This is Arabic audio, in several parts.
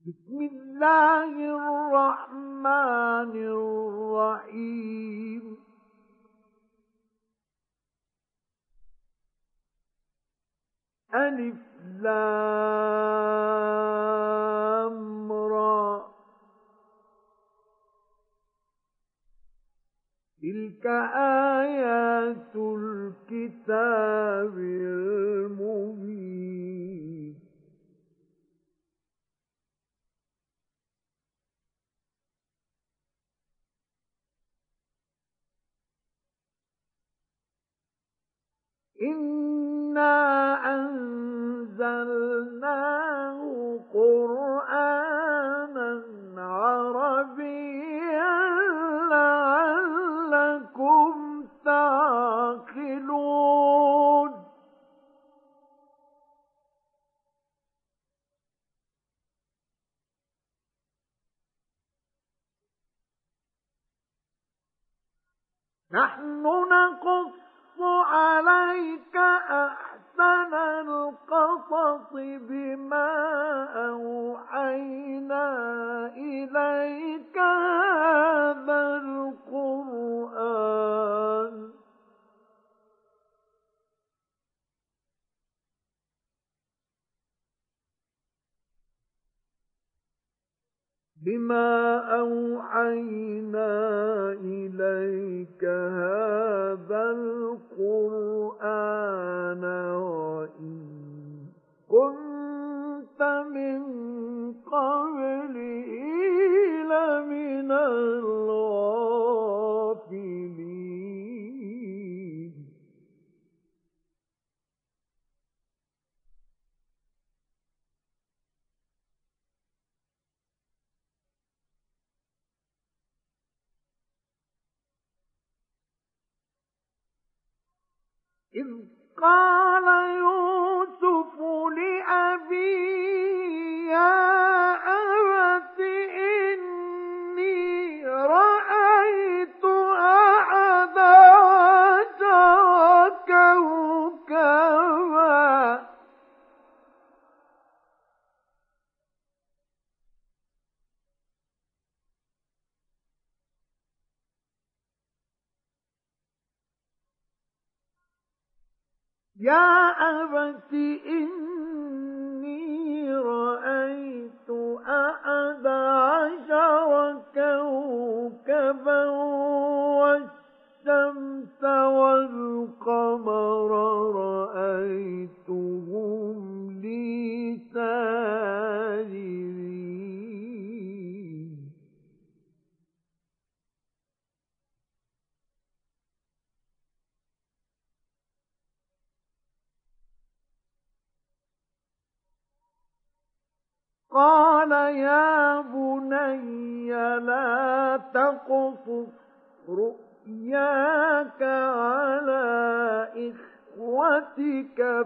بسم الله الرحمن الرحيم ألف لام را تلك آيات الكتاب المبين إنا أنزلناه قرآنا عربيا لعلكم تعقلون نحن نقص عليك أحسن القصص بما أوحينا إليك هذا القرآن هذا القرآن وإن كنت من قبله لمن الغافلين إذ قال يوسف لأبيه يا أبت إني رأيت أحد عشر كوكبا يا أبت إني رأيت أحد عشر كوكبا والشمس والقمر رأيتهم لي ساجدين قال يا بني لا تقصص رؤياك على إخوتك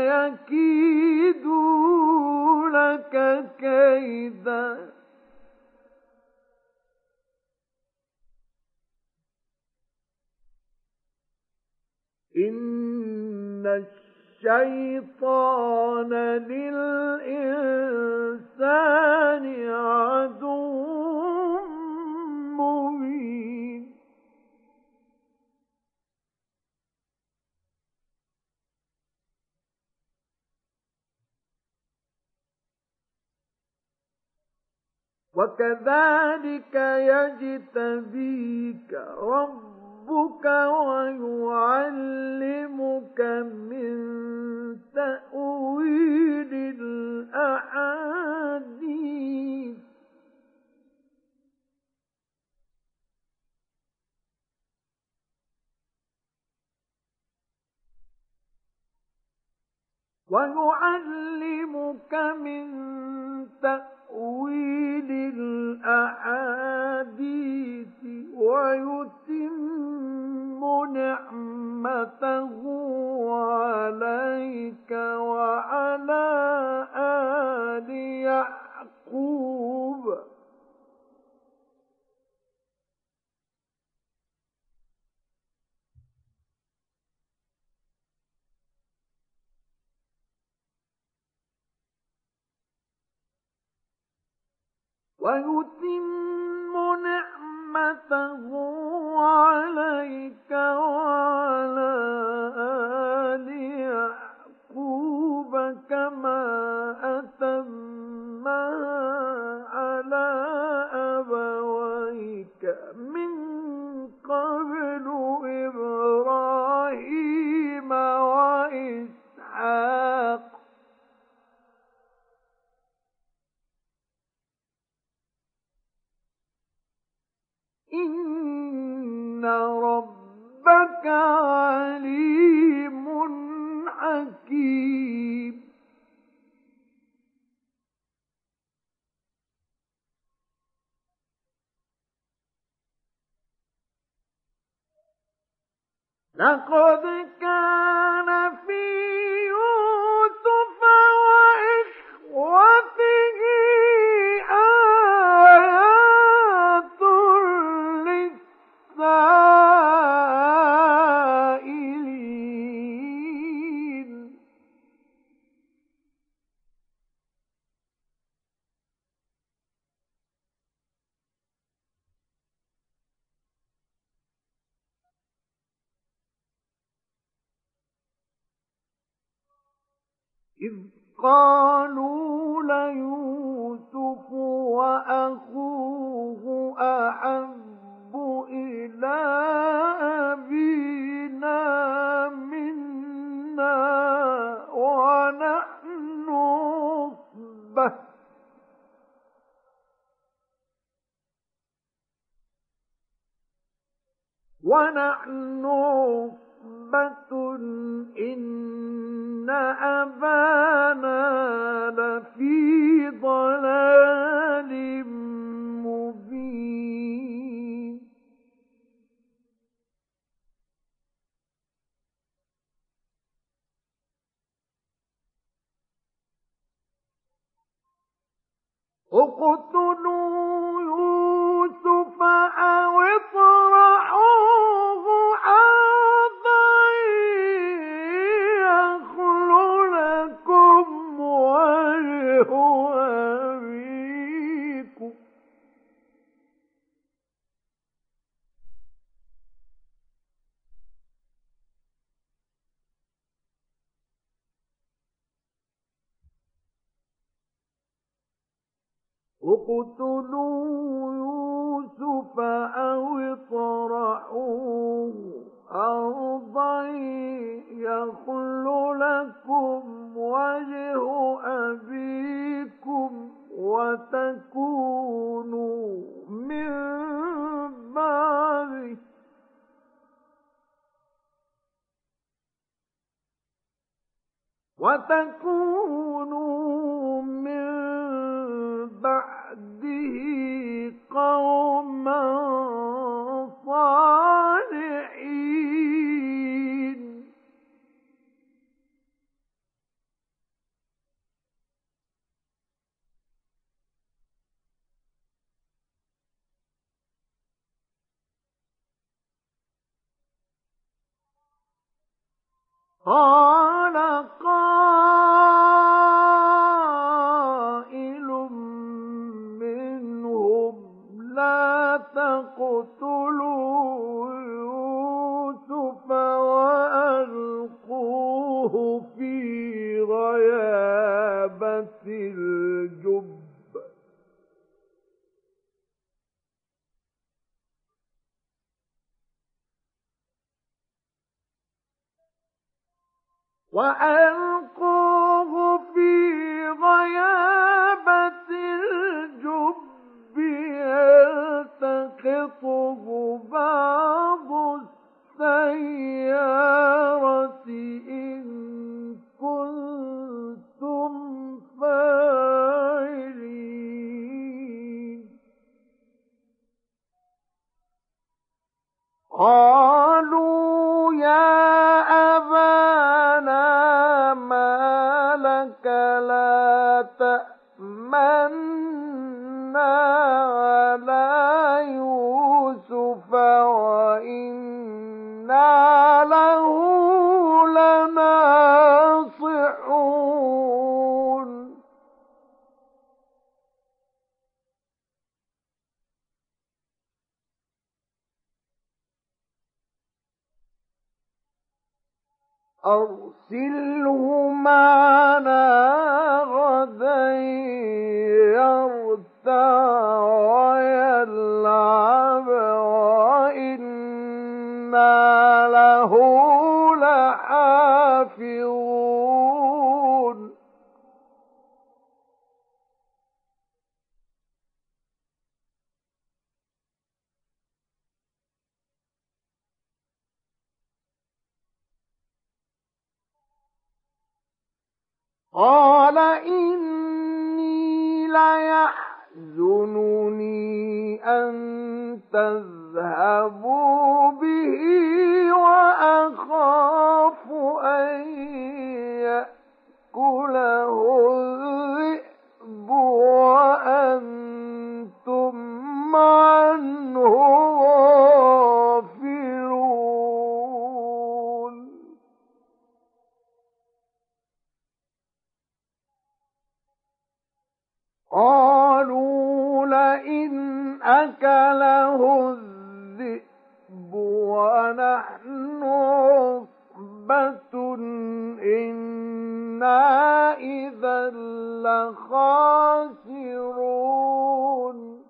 فيكيدوا لك كيدا إن الشيطان للإنسان عدو مبين وكذلك يجتبيك ربك ويعلمك من تأويل الأحاديث ويتم نعمته عليك وعلى آل يعقوب ويتم نعمته عليك وعلى آل يعقوب كما أتمها على أبويك من قبل إبراهيم وإسحاق إن ربك عليم حكيم. لقد كان في يوسف وإخوته آيات للسائلين. إذ قالوا ليوسف وأخوه أحب إلى أبينا منا ونحن عصبة إن أبانا لفي ضلال مبين. اقتلوا يوسف أو اطرحوه أرضا يخل لكم وجه أبيكم. اقتلوا يوسف أو اطرحوه أرضا يخل لكم وجه أبيكم وتكونوا من بعده قوما صالحين. قال قائل منهم لا تقتلوا يوسف وألقوه في غيابة الجب يلتقطه بعض السيارة إن كنتم فاعلين. قالوا يا أبانا ما لك لا تأمنا على يوسف وإنا له لناصحون. أرسله معنا غدا يرتع ويلعب وإنا له لحافظون قال إني ليحزنني أن تذهبوا به وأخاف أن يأكله الذئب وأنتم عنه غافلون قالوا لئن أكله الذئب ونحن عصبة إنا إذا لخاسرون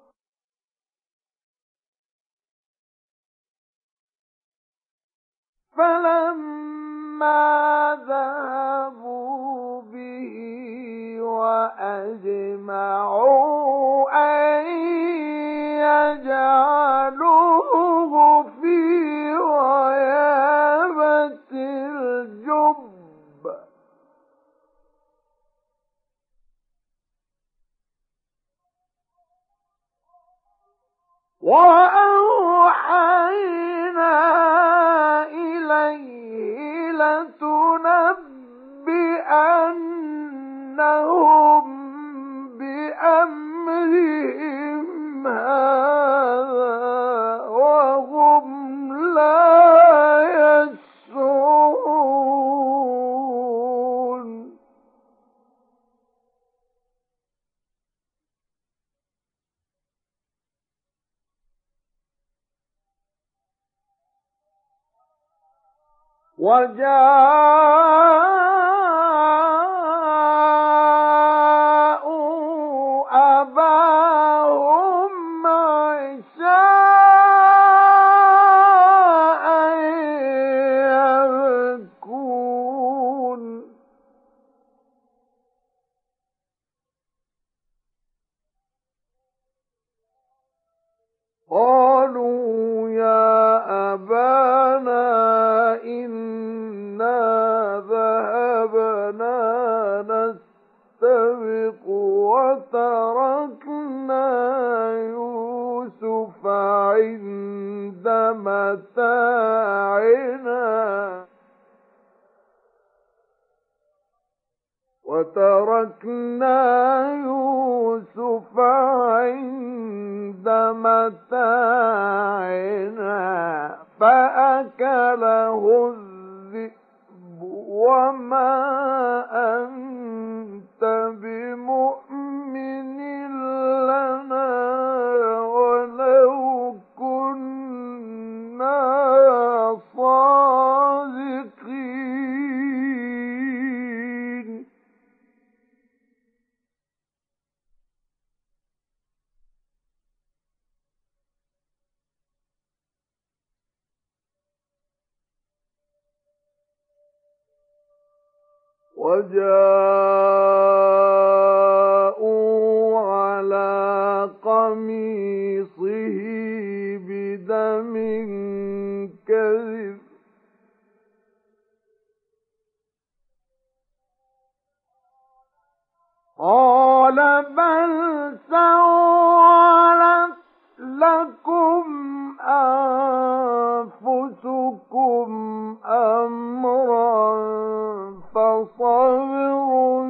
فلما ذهبوا به وأجمعوا أن يجعلوه في غيابة الجب وأوحينا إليه لتنبئنهم بأمرهم هذا وهم لا يشعرون وجاءوا أباهم عشاء يبكون قالوا يا أبانا إنا ذهبنا نستبق وتركنا يوسف عند متاعنا فأكله الذئب وما أنت بمؤمن لنا ولو كنا صادقين وجاءوا على قميصه بدم كذب قال بل سولت لكم أنفسكم أمرا فصبر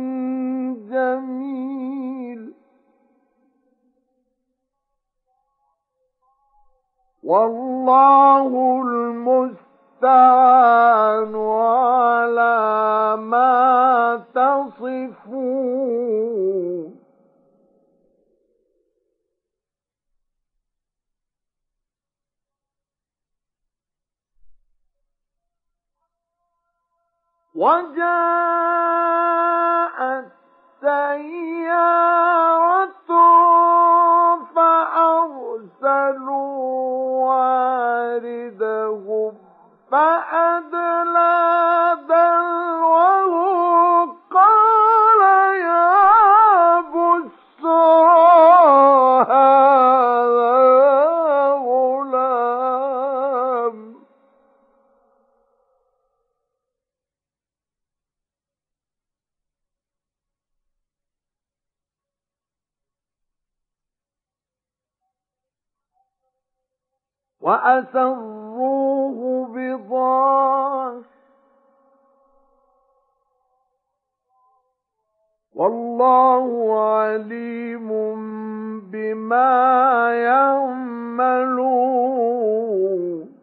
جميل والله المستعان على ما تصفون وجاءت سيارة فأرسلوا واردهم فأدلى دلوه قال يا بشرى هذا غلام. وأسروه بضاعة والله عليم بما يعملون.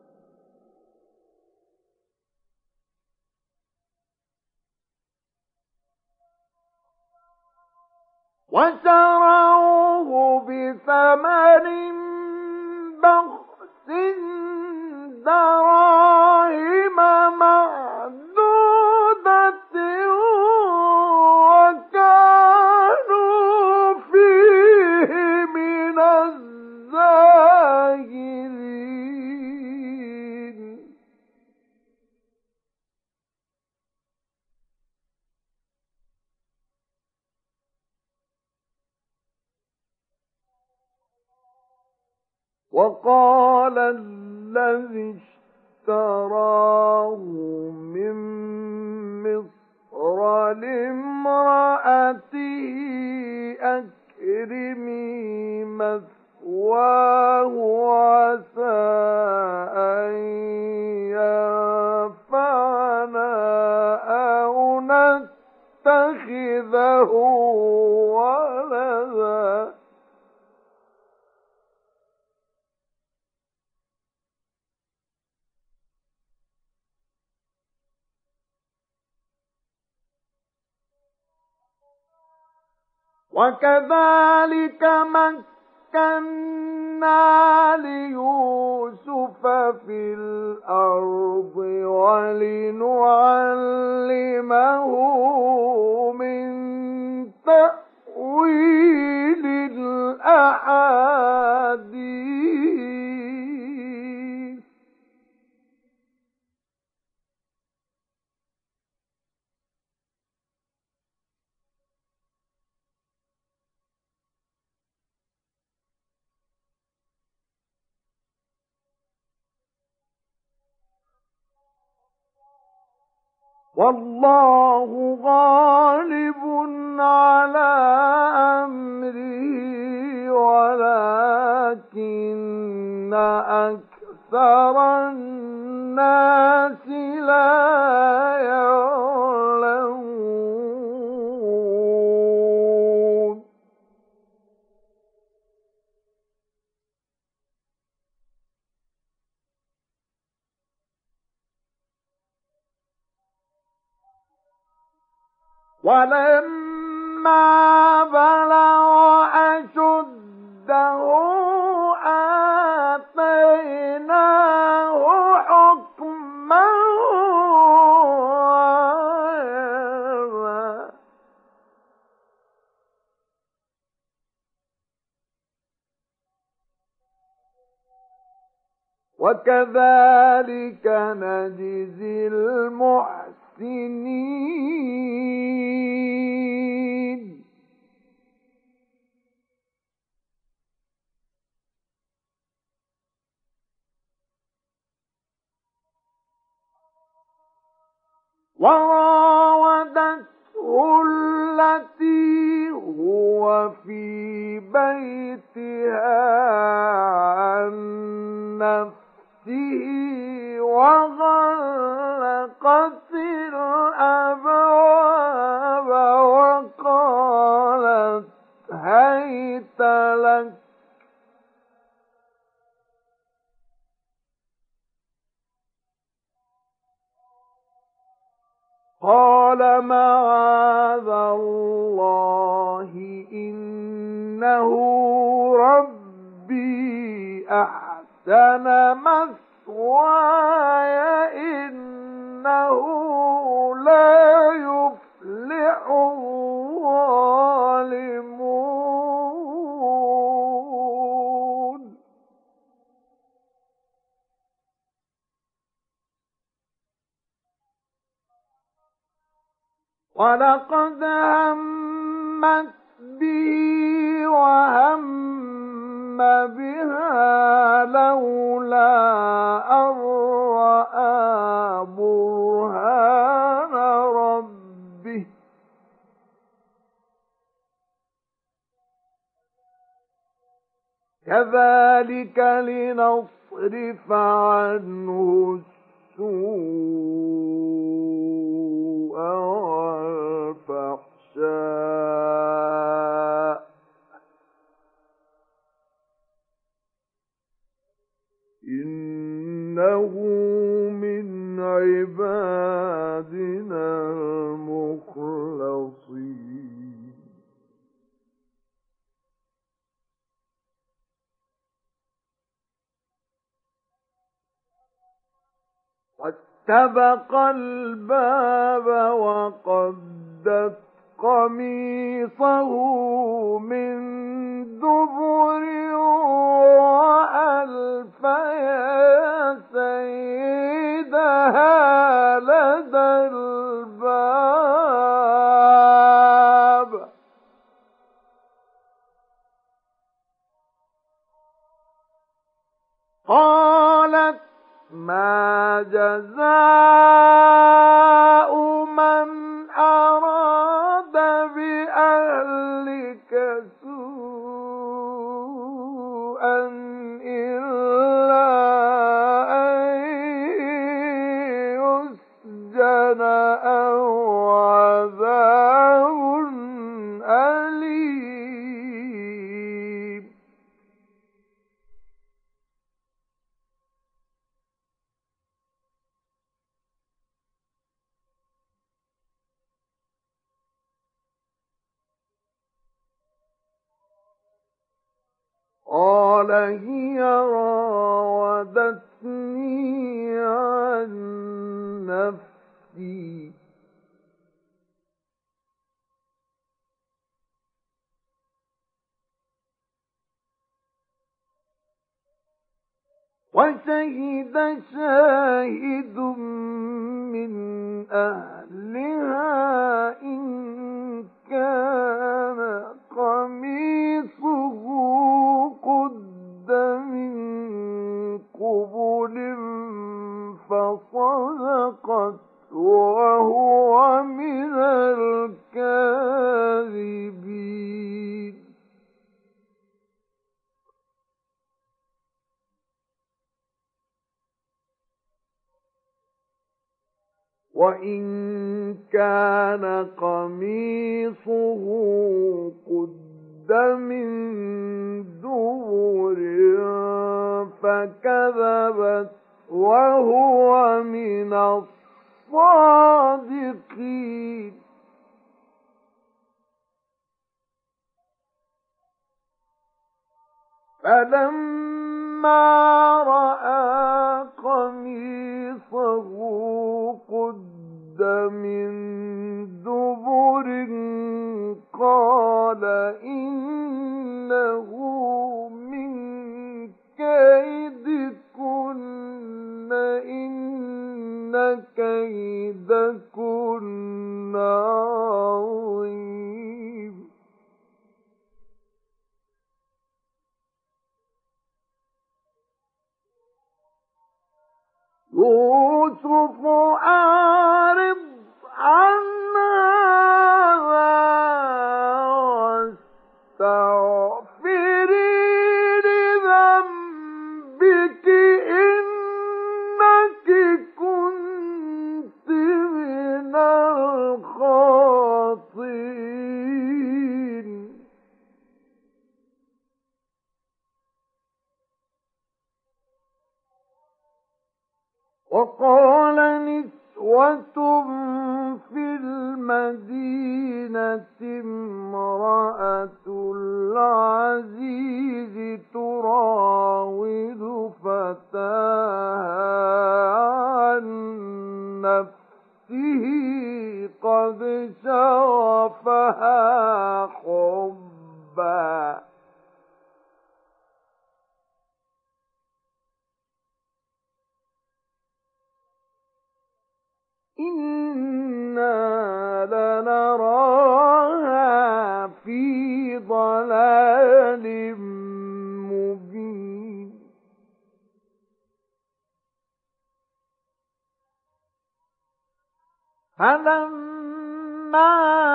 وشروه بثمن بخس دراهم معدودة وكانوا فيه من الزاهدين. وقال الذي اشتراه من مصر لامرأته أكرمي مثواه عسى أن ينفعنا أو نتخذه ولدا. وكذلك مكنا ليوسف في الأرض ولنعلمه من تأويل الأحاديث. والله غالب على أمره ولكن أكثر الناس لا يعلمون. ولما بلغ أشده آتيناه حكما وعلما. وكذلك نجزي المحسنين. وراودته التي هو في بيتها عن نفسه وغلقت الأبواب وقالت هيت لك قال معاذ الله إنه ربي أحسن مثواي إنه الظالمون ولقد همت به وهم بها لولا أن رأى برهان ربه كذلك لنصرف عنه السوء والفحشاء إنه من عبادنا المخلصين واستبق الباب وقدت قميصه من دبر وألف يا سيدها لدى الباب قالت ما جزاء من أراد بأهلك سوءا إلا أن يسجن أو عذاب أليم قال هي راودتني عن نفسي وشهد شاهد من أهلها إن كان قميصه قد من قبل فصدقت وهو من الكاذبين وإن كان قميصه قد من دبر فكذبت وهو من الصادقين فلما رأى قميصه قد من دبر قال إنه من كيدكن إن كيدكن عظيم يوسف أعرض عن هذا واستغفري لذنبك إنك كنت من الخاطئين وقال نسوة في المدينة امرأة العزيز تراود فتاها عن نفسه قد شغفها شغفها حبا إنا لنراها في ضلال مبين فلما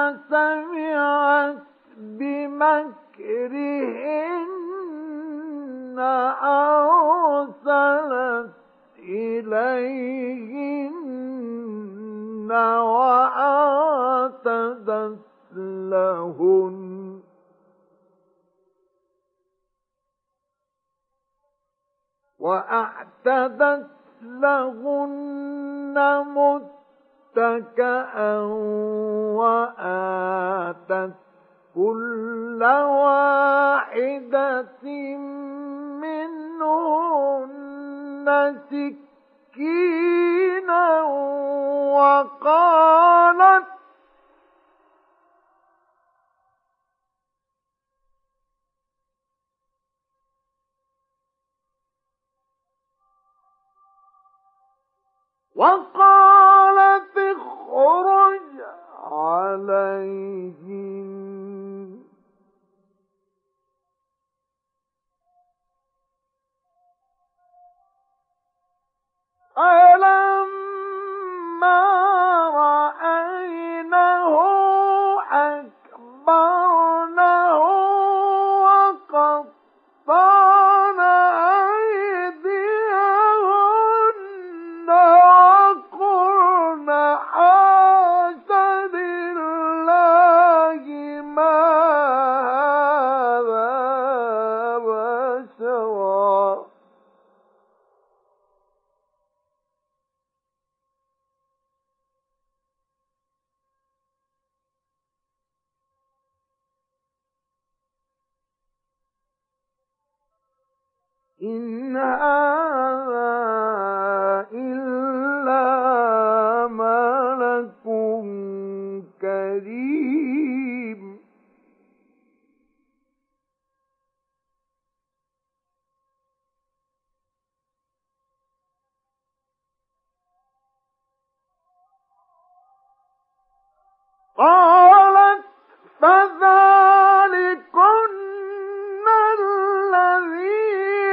سمعت بمكرهن أرسلت إليهن وأعتدت لهن متكئا وآتت كل واحدة منهن سكينا وقالت اخرج عليهم فلما رأينه أكبرنه وقطعن أيديهن وقلن حاش لله ما هذا بشرا إن هذا إلا ملك كريم قالت فذلكن الذي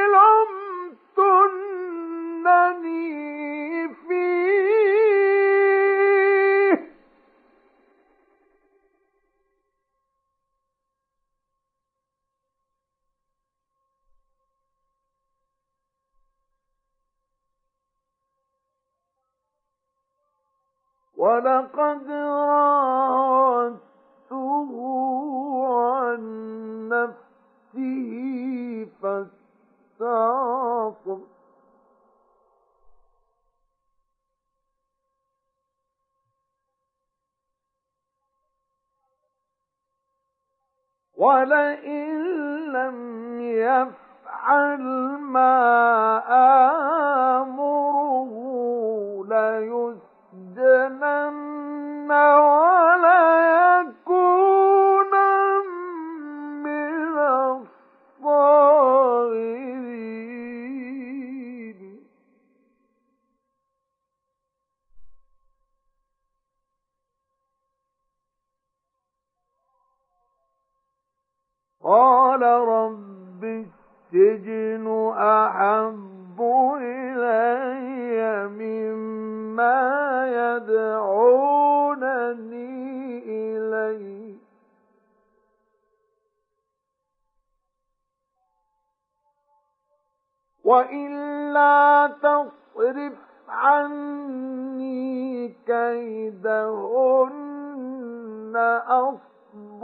لمتنني فيه ولقد راودته عن نفسه فاستعصم ولئن لم يفعل ما آمره ليسجنن وليكونا من الصاغرين قال رب السجن أحب إلي مما يدعونني إليه وإلا تصرف عني كيدهن أصب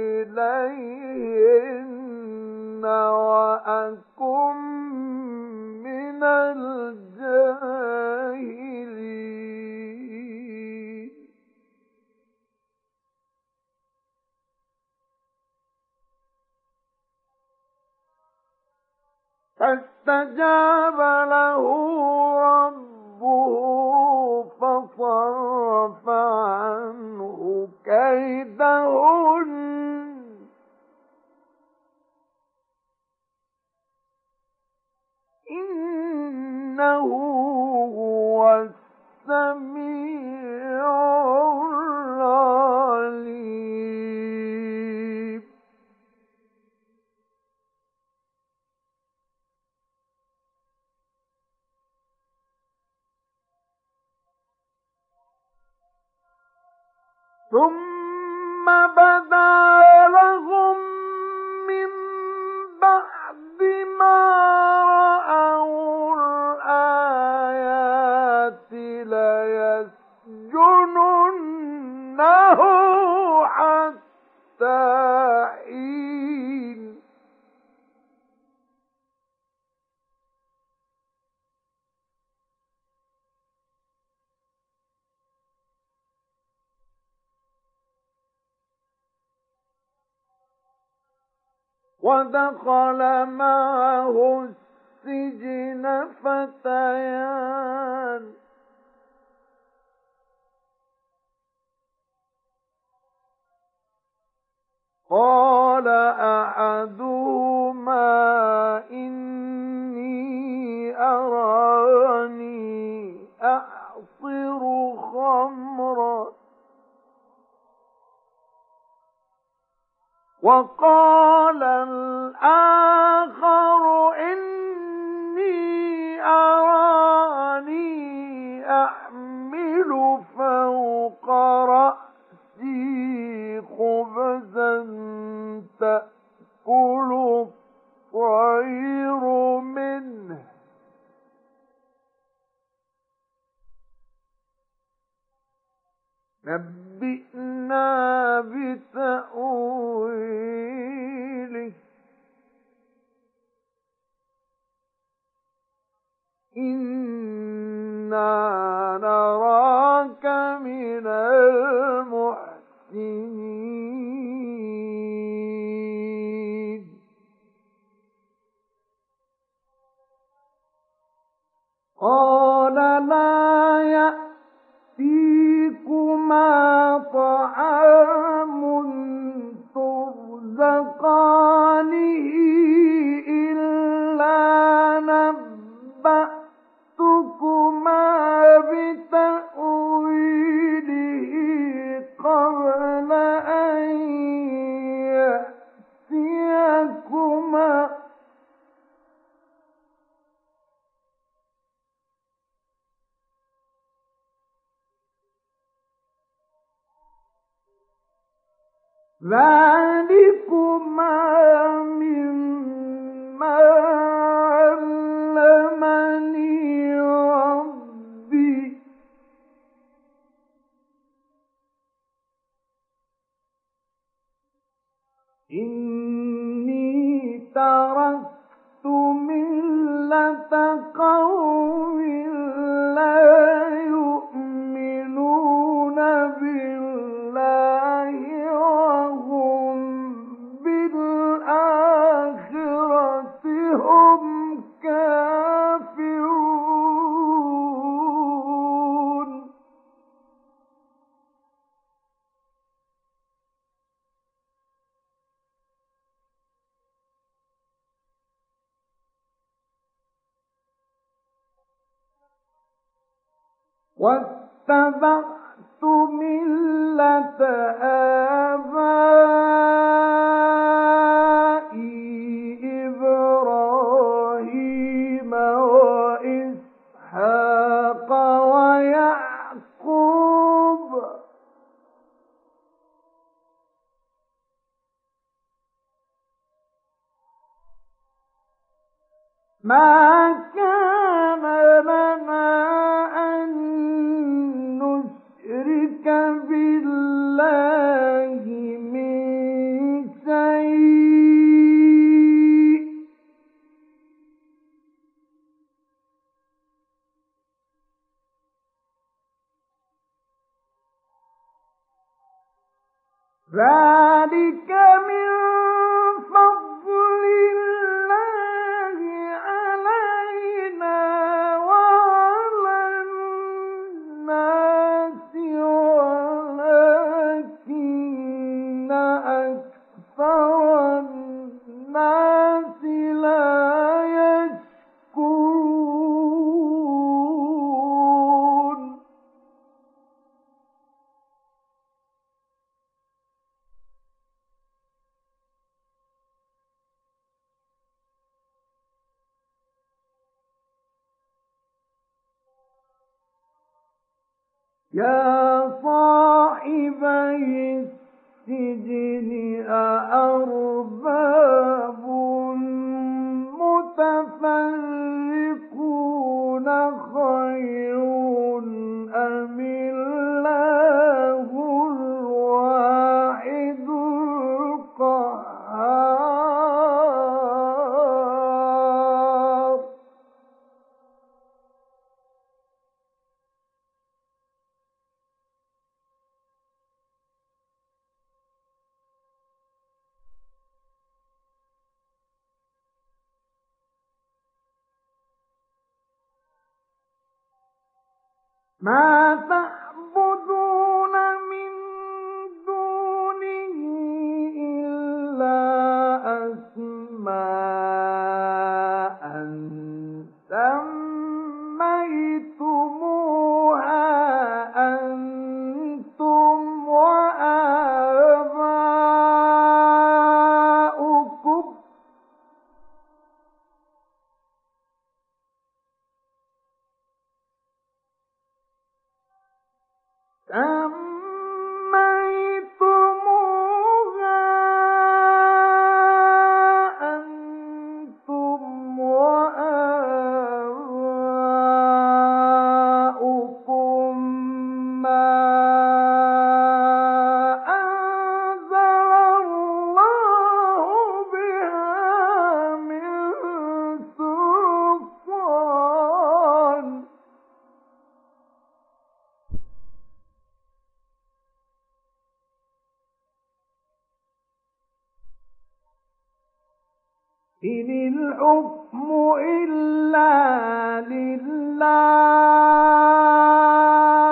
إليهن وأكن من الجاهلين فاستجاب له ربه فصرف عنه كيدهن كيدهن إنه هو السميع العليم ثم بدا لهم من بعد ما رأوا الآيات ليسجننه حتى حين ودخل معه السجن فتيان قال أحدهما إني أراني أعصر خمرا وقال الآخر إني أراني أحمل فوق رأسي خبزا تأكل الطير منه نبئنا بتأويله إنا نراك من المحسنين قال لا يأتيكما طعام ترزقانه إلا نبأتكما بتأويله قبل أن يأتيكما ذلكما مما علمني ربي إني تركت ملة قوم لا يؤمنون بالله وهم بالآخرة هم كافرون واتبعت ملة آبائي إبراهيم وإسحاق ويعقوب ما كان لنا أن نشرك بالله من شيء ذلك من فضل الله علينا وعلى الناس ولكن أكثر الناس لا يشكرون يا صاحبي السجن أأرباب متفرقون خير أم الله الواحد القهار ما تعبدون من دونه إلا أسماء سميتموها أنتم وآباؤكم إن الحكم إلا لله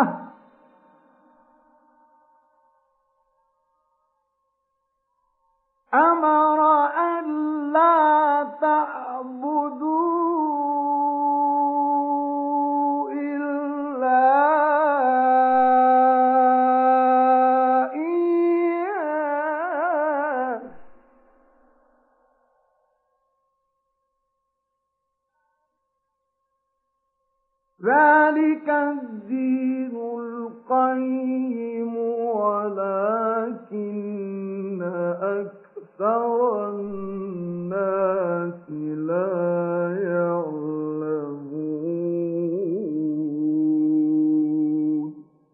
أمر أن لا تعبدوا إلا إياه ذلك الدين القيم ولكن أكثر الناس لا يعلمون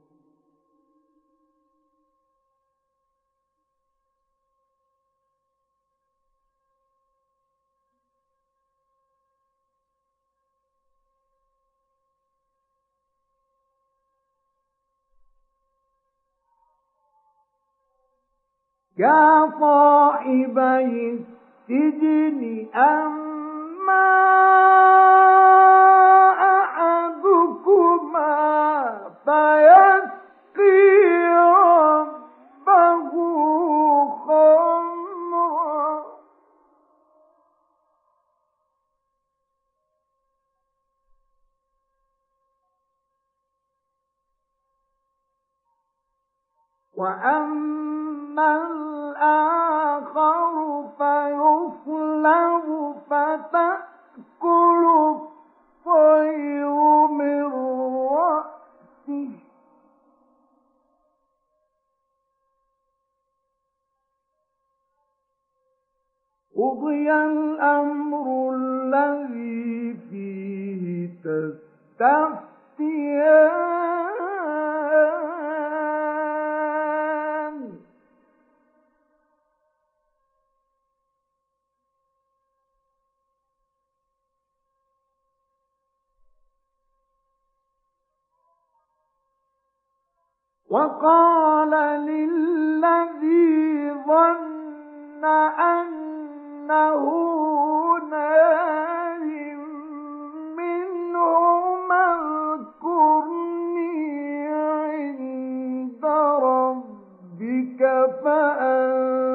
يا صاحبي السجن أما أحدكما فيسقي ربه خمرا وأما الآخر فيصلب فتأكل الطير من رأسه قضي الأمر الذي فيه تستفتيان وقال للذي ظن أنه ناج منهما اذكرني عند ربك فأنذرك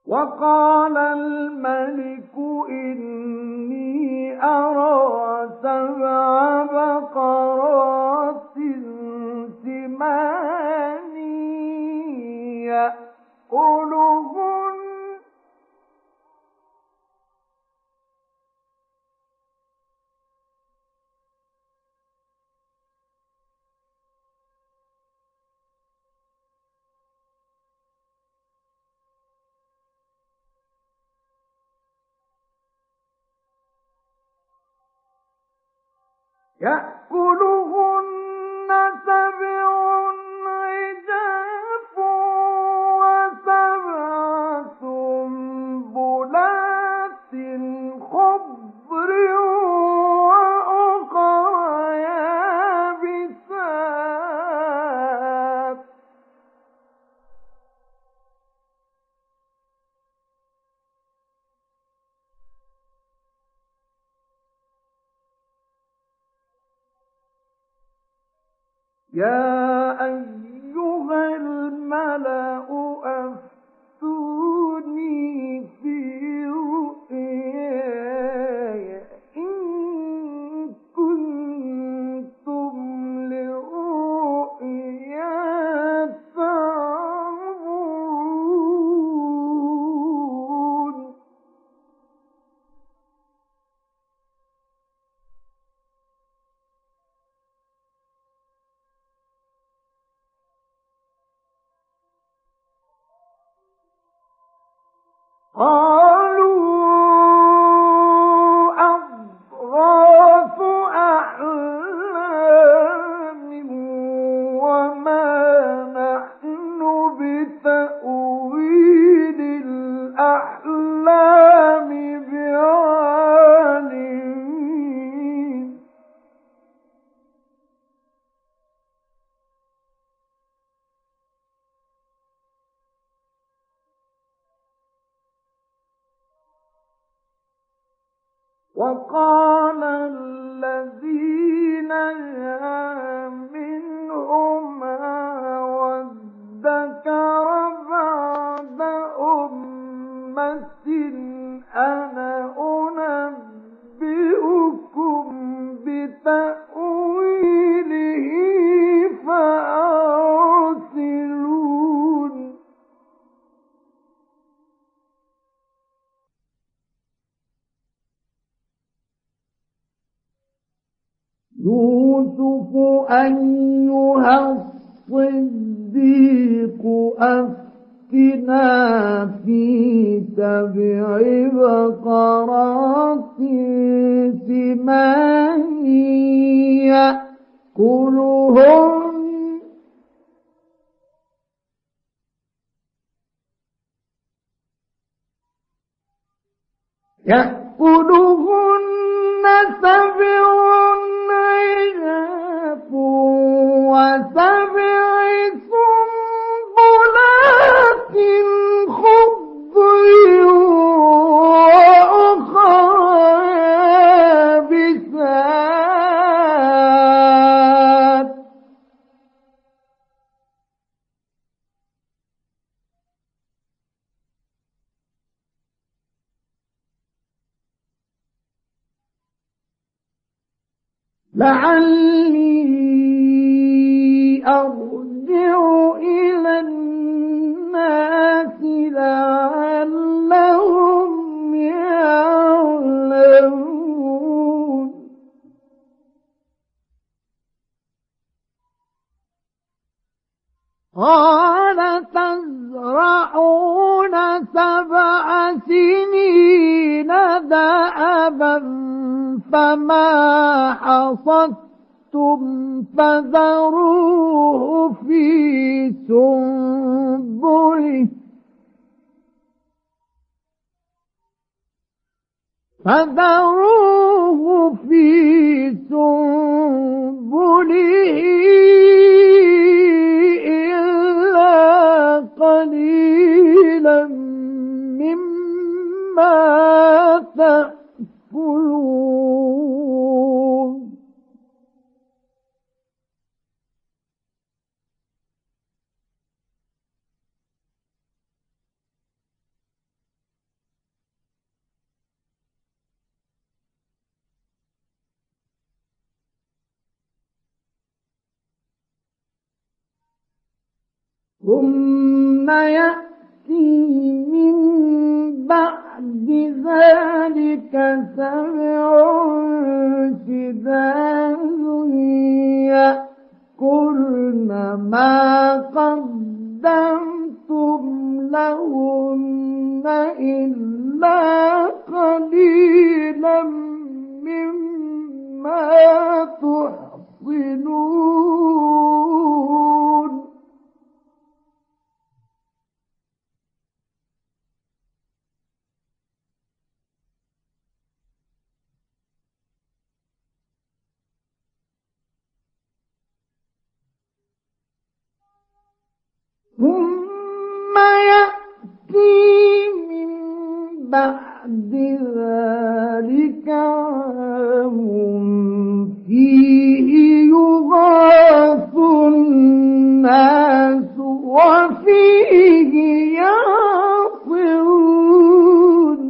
وقال الملك إني أرى 7 بقرات سمان يأكلهن يأكلهن 7 عجاف و7 سنبلات خضر وأخرى يابسات يا أيها الملأ أفتوني في رؤياي إن كنتم للرؤيا تعبرون قالوا أضغاث أحلام وما نحن بتأويل الأحلام بعالمين وقال الذين نجا منهما وادكر بعد أمة أنا أنبئكم بتأويله فأرسلون يوسف أيها الصديق أفتنا في 7 بقرات سمان يأكلهن 7 عجاف و7 سنبلات خضر وأخرى يابسات لعلي أرجع إلى الناس لعلهم يعلمون قال تزرعون 7 سنين دأبا فما حصدتم فذروه في سنبله إلا قليلا مما تأكلون ثم يأتي من بعد ذلك 7 شداد يأكلن ما قدمتم لهن إلا قليلا مما تحصنون ثم يأتي من بعد ذلك عام فيه يغاث الناس وفيه يعصرون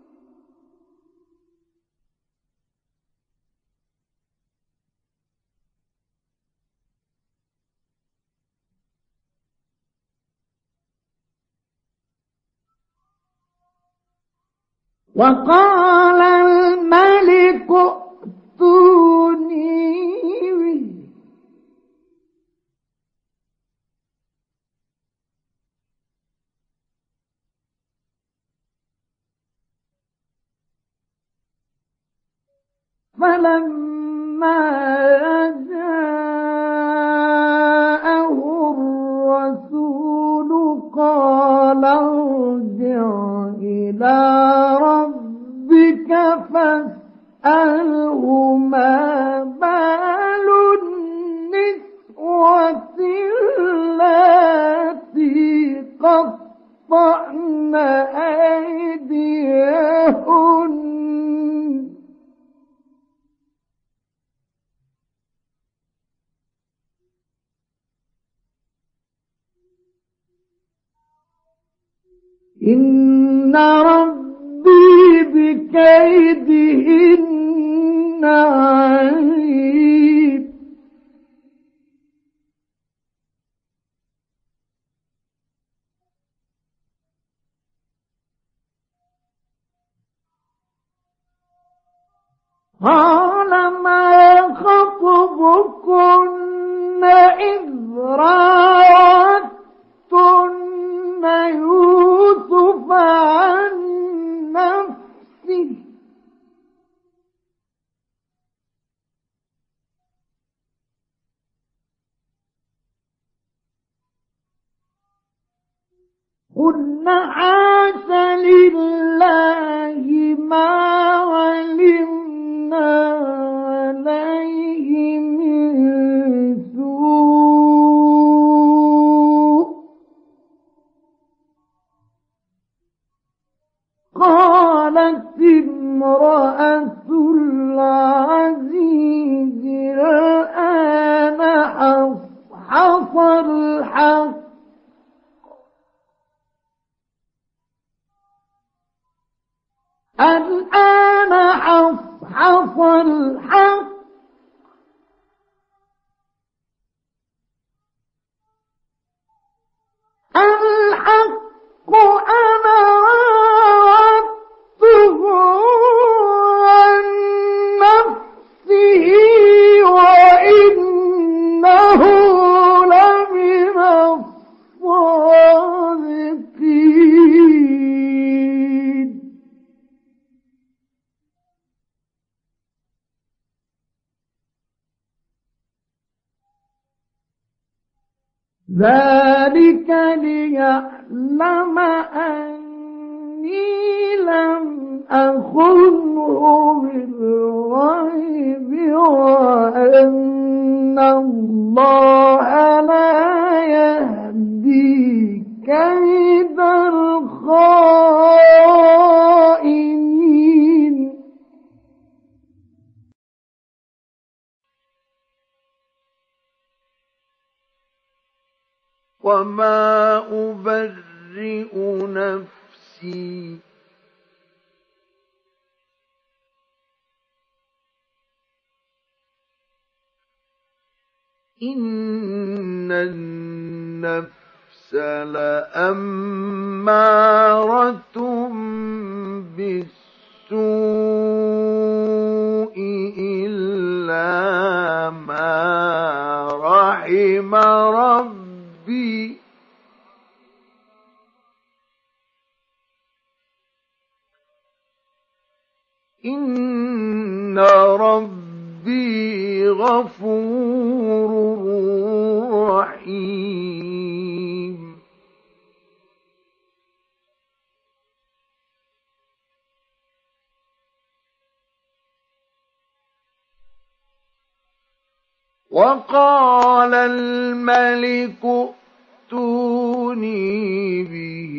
وقال الملك ائتوني به فلما جاءه الرسول قال ارجع إلى ربك فاسأله ما بال النسوة اللاتي قطعن أيديهن إن ربي بكيدهن عليم قال ما خطبكن إذ راوتن يوسف عن نفسه قلنا حاش لله ما علمنا عليه من سوء قالت امرأة العزيز الآن حصحص الحق الآن حصحص الحق الحق أنا راودته عن نفسه وإنه لمن الصادقين ذلك ليعلم أني لم أخنه بالغيب وأن الله لا يهدي كيد الخائنين وما أبرئ نفسي إن النفس لأمارة بالسوء إلا ما رحم ربي إن ربي غفور رحيم وقال الملك ائتوني به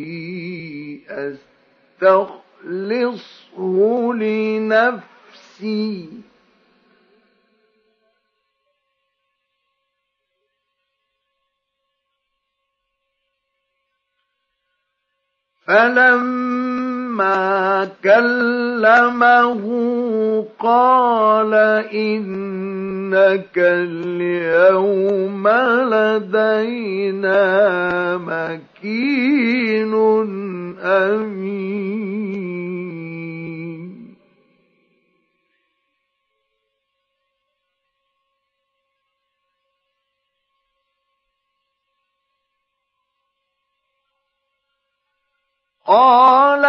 أستخلصه لنفسي فلما كلمه قال إنك اليوم لدينا مكين أمين قال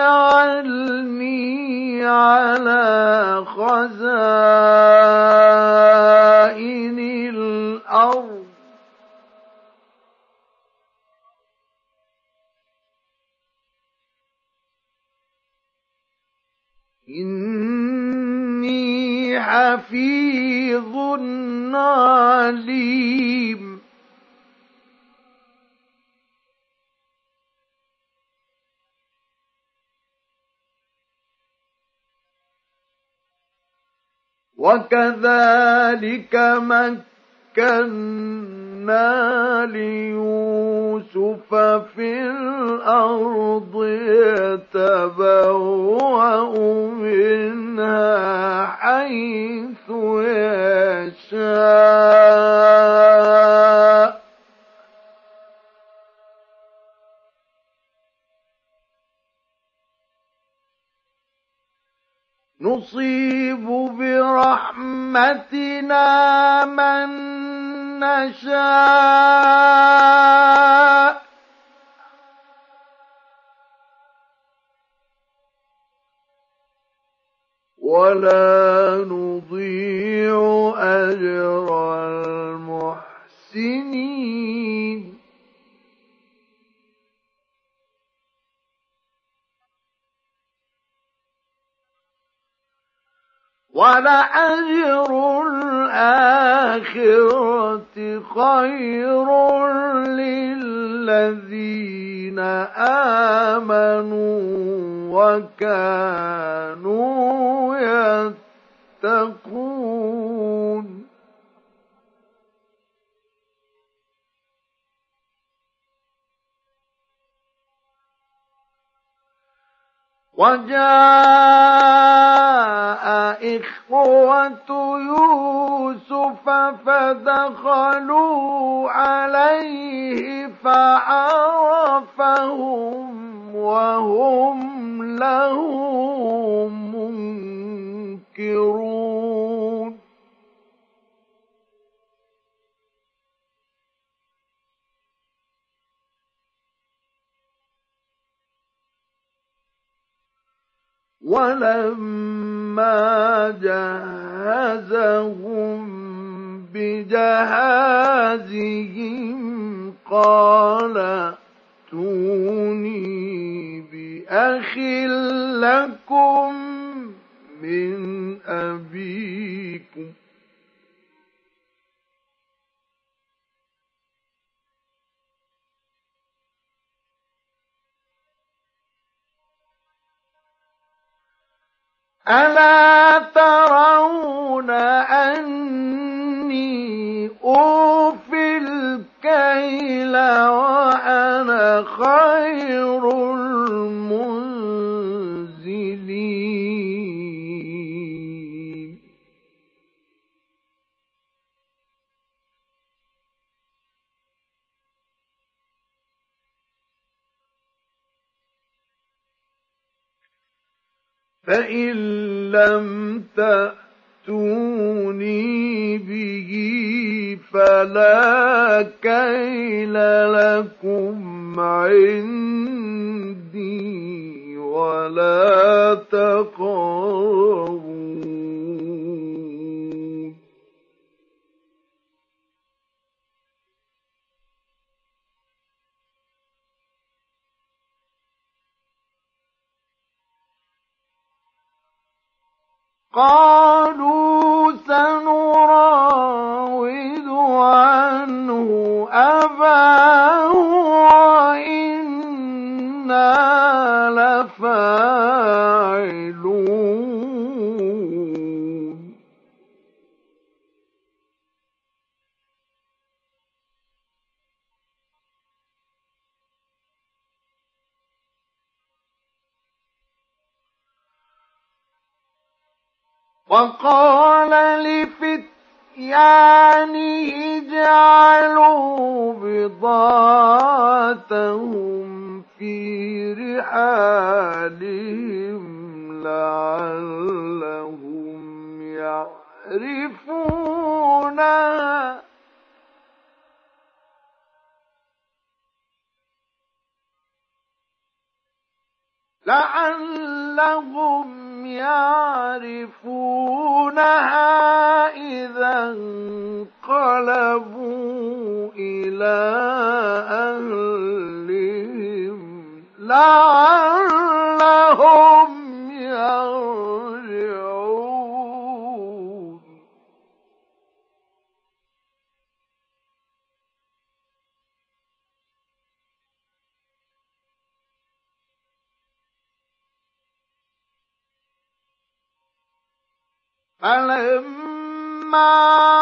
اجعلني على خزائن الأرض إني حفيظ عليم وكذلك مكنا ليوسف في الأرض يتبوأ منها حيث يشاء نصيب برحمتنا من نشاء ولا نضيع أجر المحسنين ولأجر الآخرة خير للذين آمنوا وكانوا يتقون وجاء إخوة يوسف فدخلوا عليه فعرفهم وهم له منكرون ولما جهزهم بجهازهم قال ائتوني بأخ لكم من أبيكم ألا ترون أني أوفي الكيل وأنا خير المنزلين فإن لم تأتوني به فلا كيل لكم عندي ولا تقربون. قالوا سنراود عنه أباه وإنا لفاعلون. وقال لفتيانه اجعلوا بضاعتهم في رحالهم لعلهم يعرفونها إذا انقلبوا إلى أهلهم لعلهم يرجعون. فلما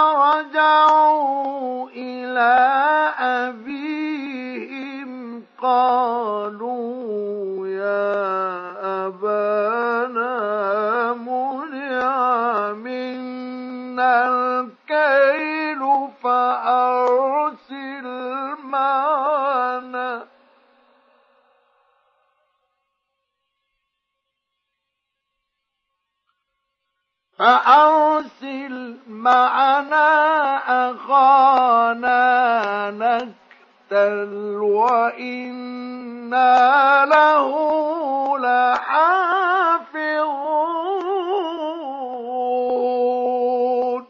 رجعوا إلى أبيهم قالوا يا أبانا منع منا الكيل فأرسل معنا أخانا نكتل وإنا له لحافظون.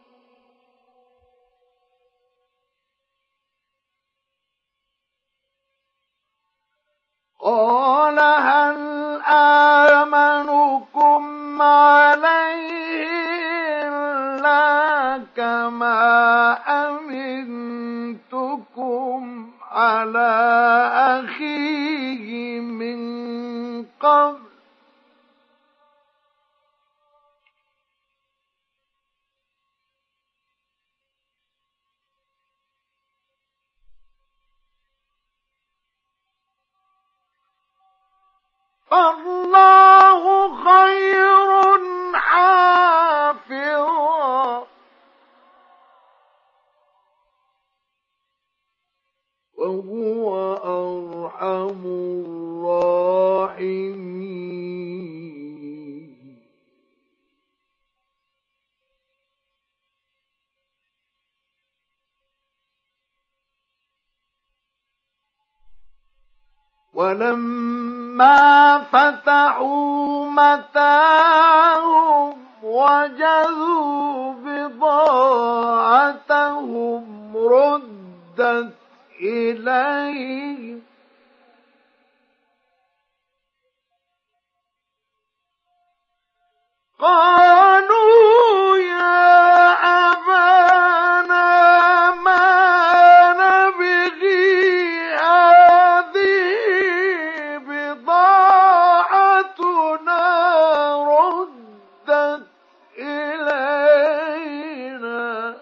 قال هل آمنكم عليه إلا كما أمنتكم على أخيه من قبل فالله خير حافظا وهو أرحم الراحمين. ولما فتحوا متاعهم وجدوا بضاعتهم ردت إليهم قالوا يا أبانا ما نبغي هذه بضاعتنا ردت إلينا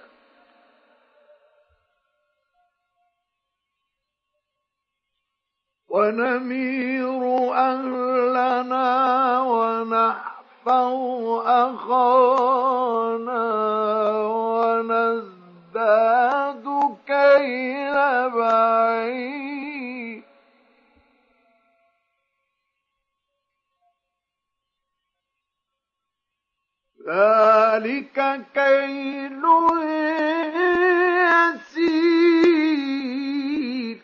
ونمير أهلنا ونحفظ أخانا ونزداد كيل بعيد ذلك كيل يسير.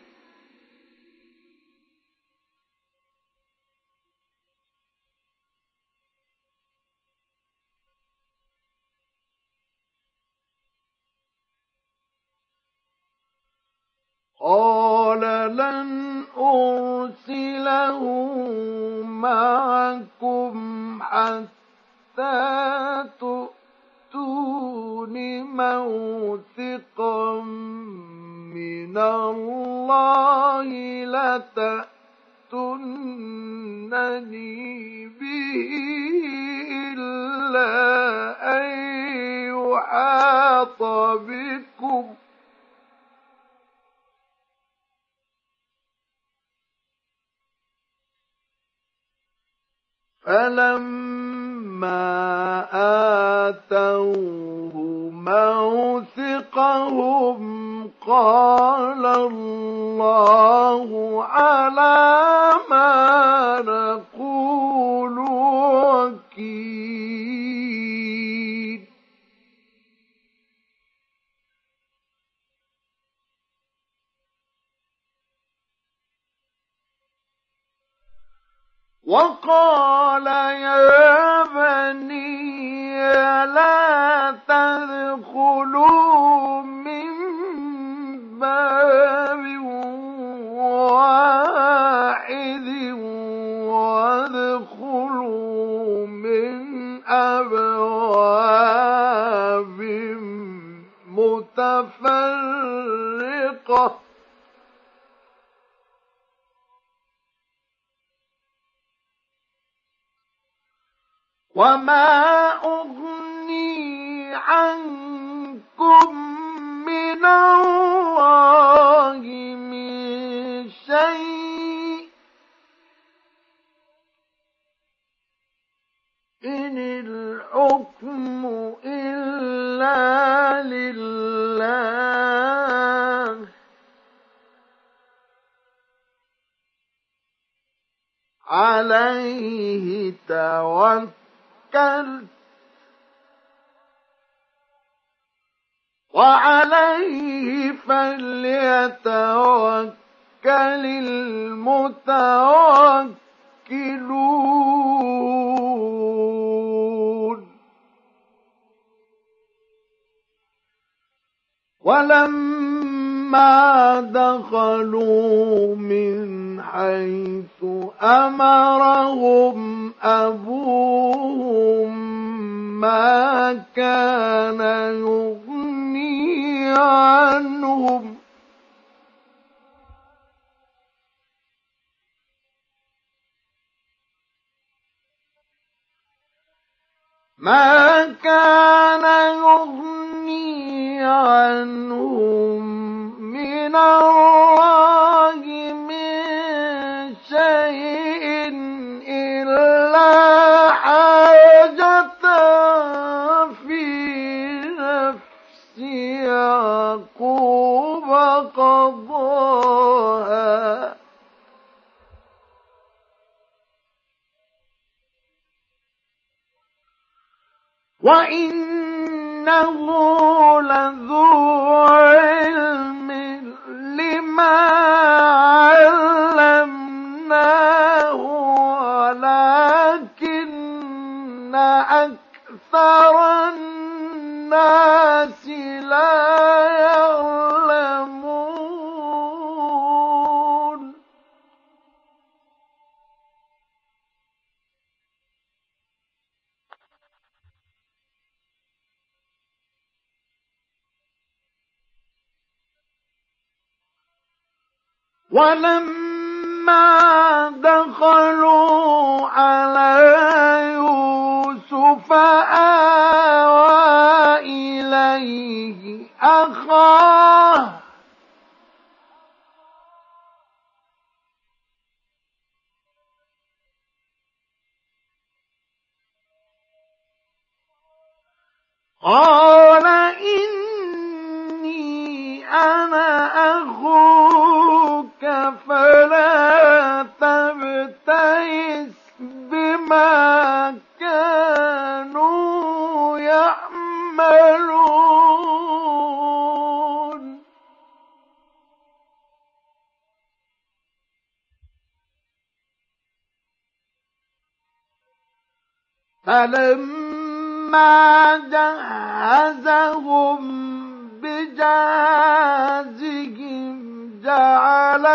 قال لن أرسله معكم حتى تؤتون موثقا من الله لتأتونني به إلا أن يحاط بكم فلما آتوه موثقهم قال الله على ما نقول وكيل. وقال يا بني لا تدخلوا من باب واحد وادخلوا من أبواب متفرقة وما أغني عنكم من الله من شيء إن الحكم إلا لله عليه توكلت وعليه فليتوكل المتوكلون. ولما دخلوا من حيث أمرهم أبوهم ما كان يغني عنهم من الله من شيء إلا حاجة في نفس يعقوب قضاها وإنه لذو علم لما علمناه ولكن أكثر الناس لا يعلمون. ولما دخلوا على يوسف آوى إليه أخاه قال إني أنا أخوك فلا تبتئس بما كانوا فلما جهزهم بجهازهم جعل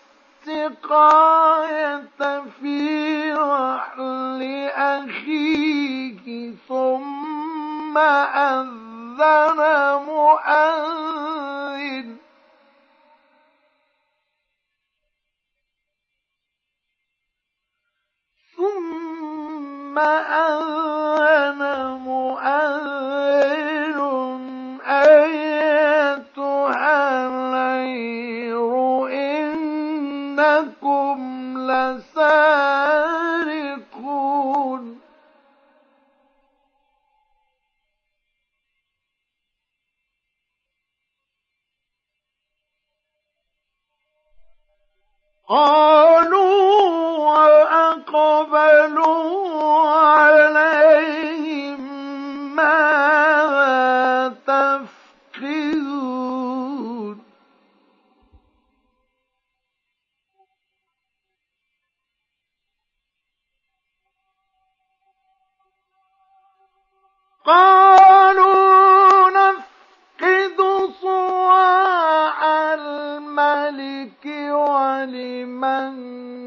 السقاية في رحل أخيه ثم أذن مؤذن أيتها العير إنكم لسارقون قالوا وأقبلوا عليهم ماذا تفقدون قالوا نفقد صواع الملك ولمن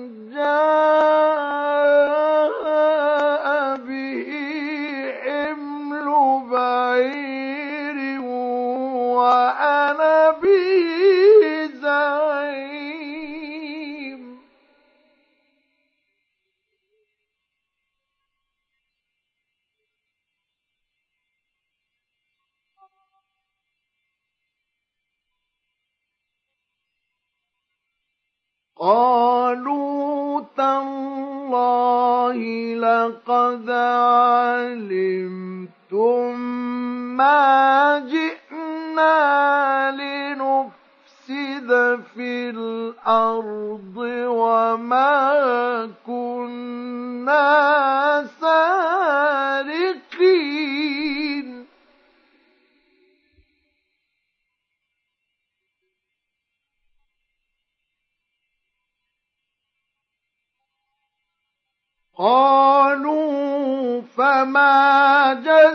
جاء به حمل بعير وأنا به زعيم قالوا تالله لقد علمتم ما جئنا لنفسد في الأرض وما كنا سارقين قالوا فما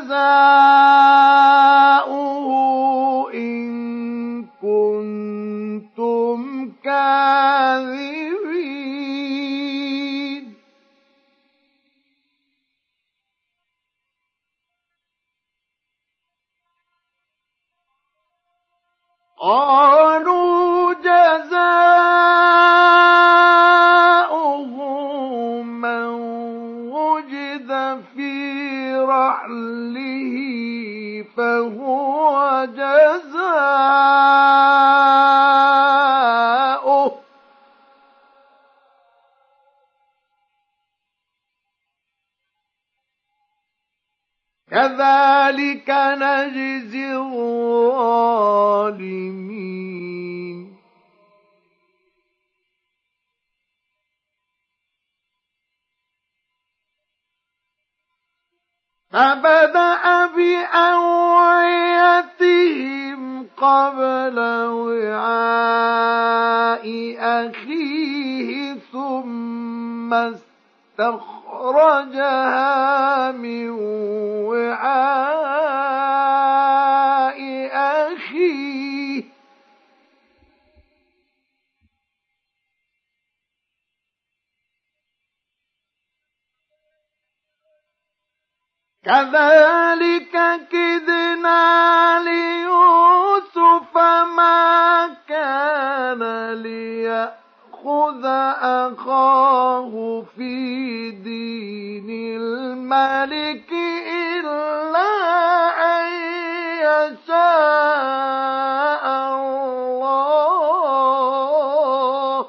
جزاؤه إن كنتم كاذبين قالوا جزاؤه من وجد في رحله فهو جزاؤه كذلك نجزي الظالمين فبدأ بأوعيتهم قبل وعاء أخيه ثم استخرجها من وعاء أخيه كذلك كدنا ليوسف ما كان ليأخذ أخاه في دين الملك إلا أن يشاء الله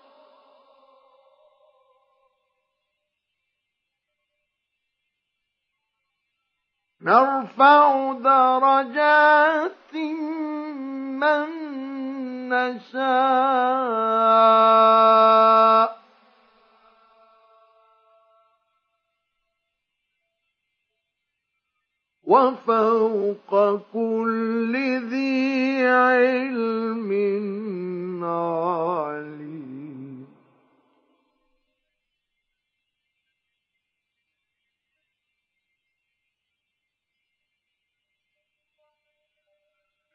نرفع درجات من نشاء وفوق كل ذي علم عليم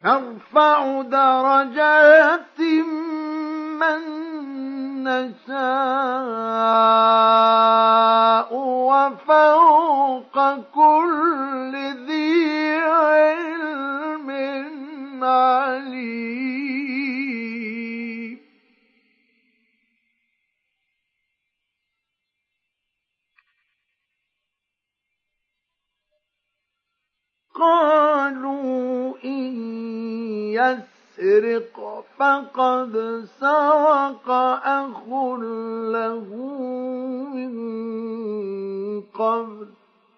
نرفع درجات من نشاء وفوق كل ذي علم عليم. قالوا إن يسرق فقد سرق أخ له من قبل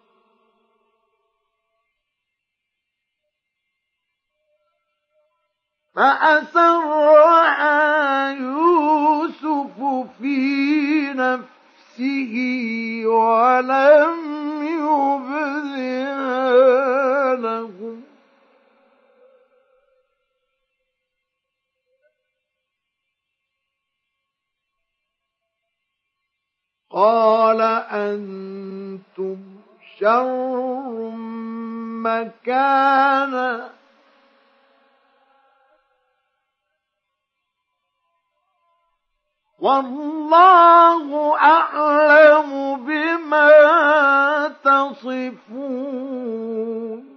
فأسرها يوسف في نفسه ولم يبدها لهم قال أنتم شر مكانا والله أعلم بما تصفون.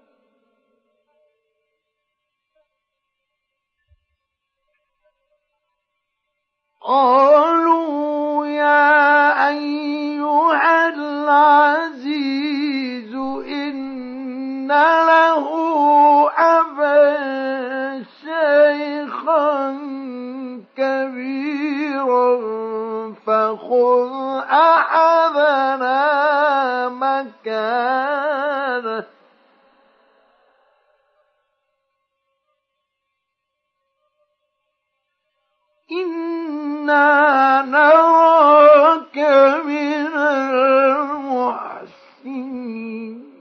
قالوا يا أيها العزيز إن له أبا شيخا كبيرا فخذ أحدنا مكانه إنا نراك من المحسنين.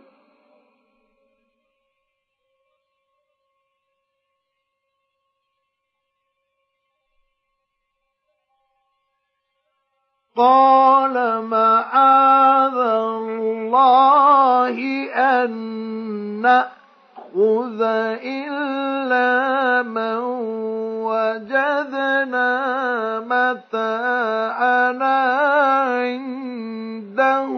قال معاذ الله أن نأخذ إلا من وجدنا متاعنا عنده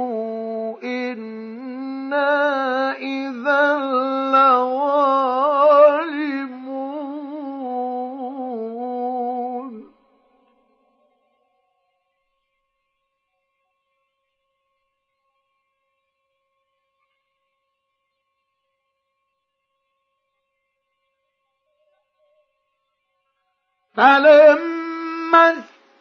إنا إذا لظالمون. فلما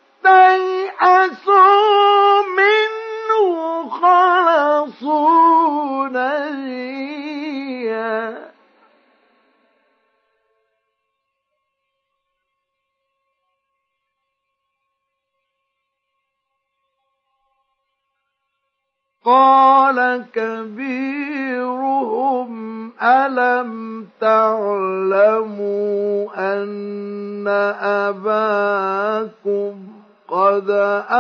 استيئسوا منه خلصوا نجيا قال كبيرهم ألم تعلموا أن أباكم قد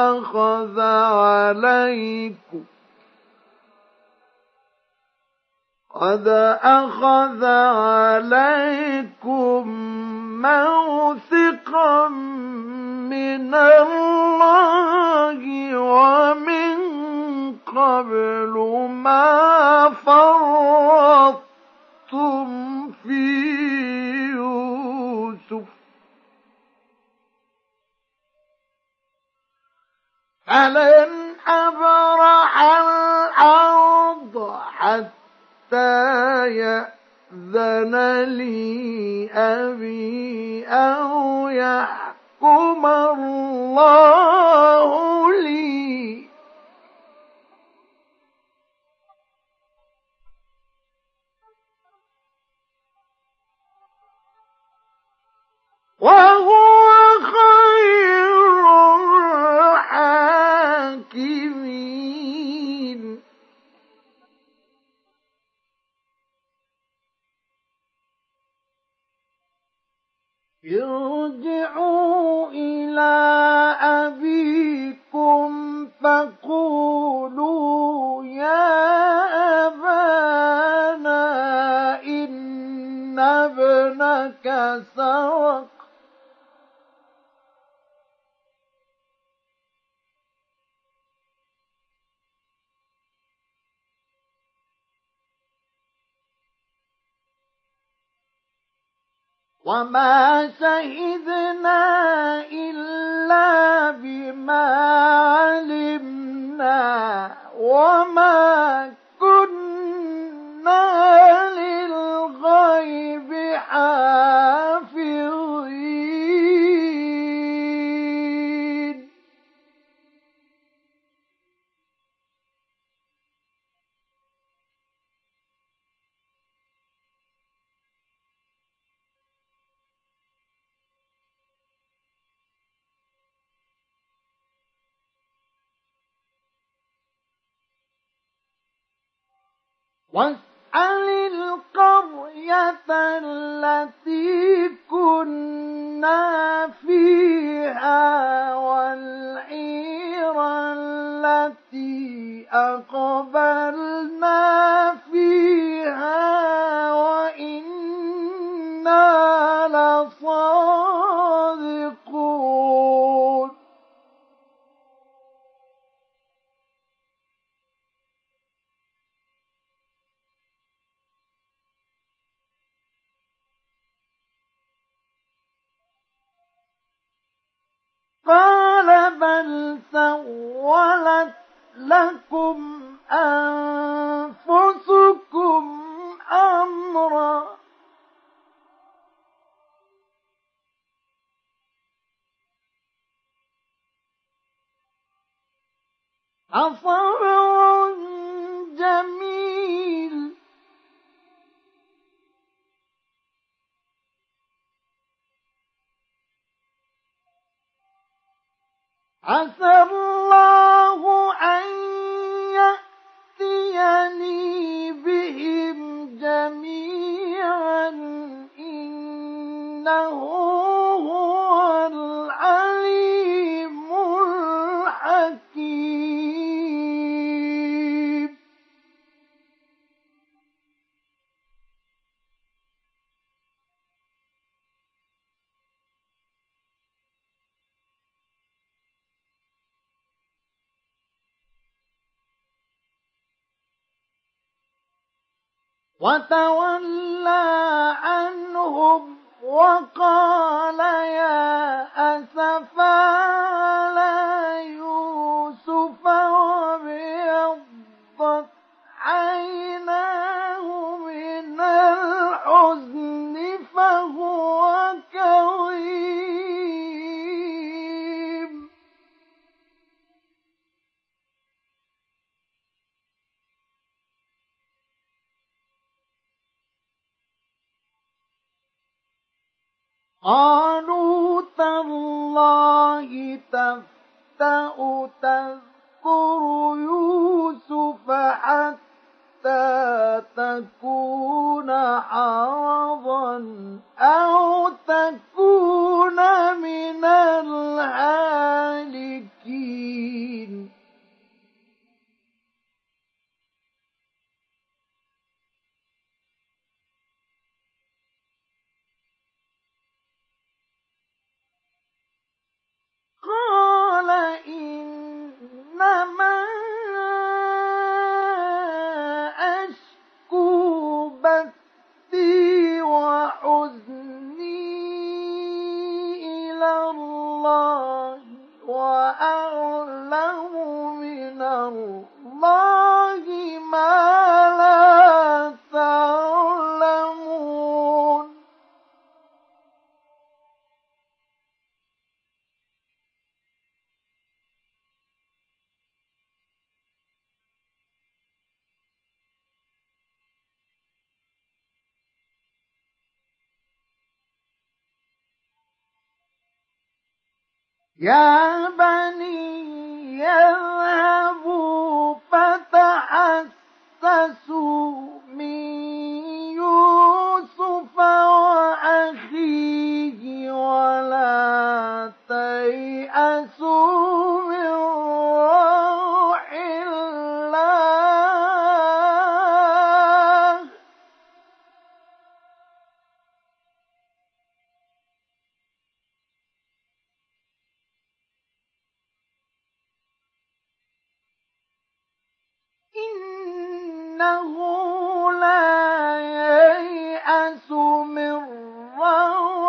أخذ عليكم موثقا من الله ومن قبل ما فرطتم في يوسف فلن أبرح الأرض حتى يأذن لي أبي أو يحكم الله لي وهو خير الحاكمين. ارجعوا إلى وما شهدنا إلا بما علمنا وما كنا للغيب حافظين. واسأل القرية التي كنا فيها والعير التي أقبلنا فيها وإنا لصادقون. قال بل سولت لكم أنفسكم أمرا فصبر جميل عسى الله أن يأتيني بهم جميعا إنه هو العليم الحكيم. وتولى عنهم وقال يا أسفى على يوسف وابيضت عيناه من الحزن فهو كظيم. قالوا تالله تفتأ تذكر يوسف حتى تكون حرضا أو تكون من الهالكين. قال إنما أشكو بثي وحزني إلى الله وأعلم من الله ما لا تعلمون. يا بني يذهبوا فتحسسوا من يوسف وأخيه ولا تيأسوا من روح الله إنه لا ييأس من روح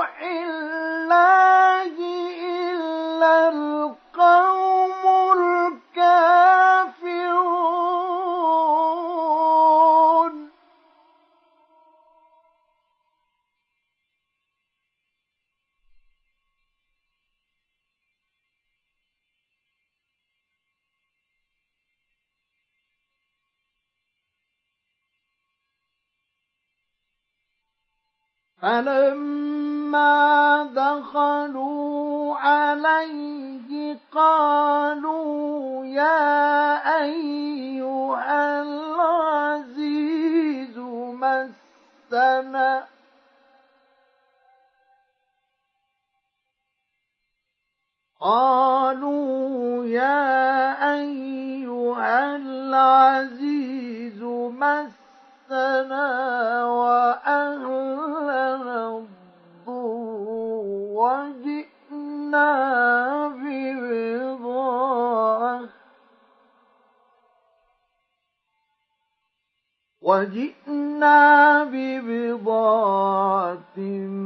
فلما دخلوا عليه قالوا يا أيها العزيز مسنا وأهلنا الضر وجئنا ببضاعة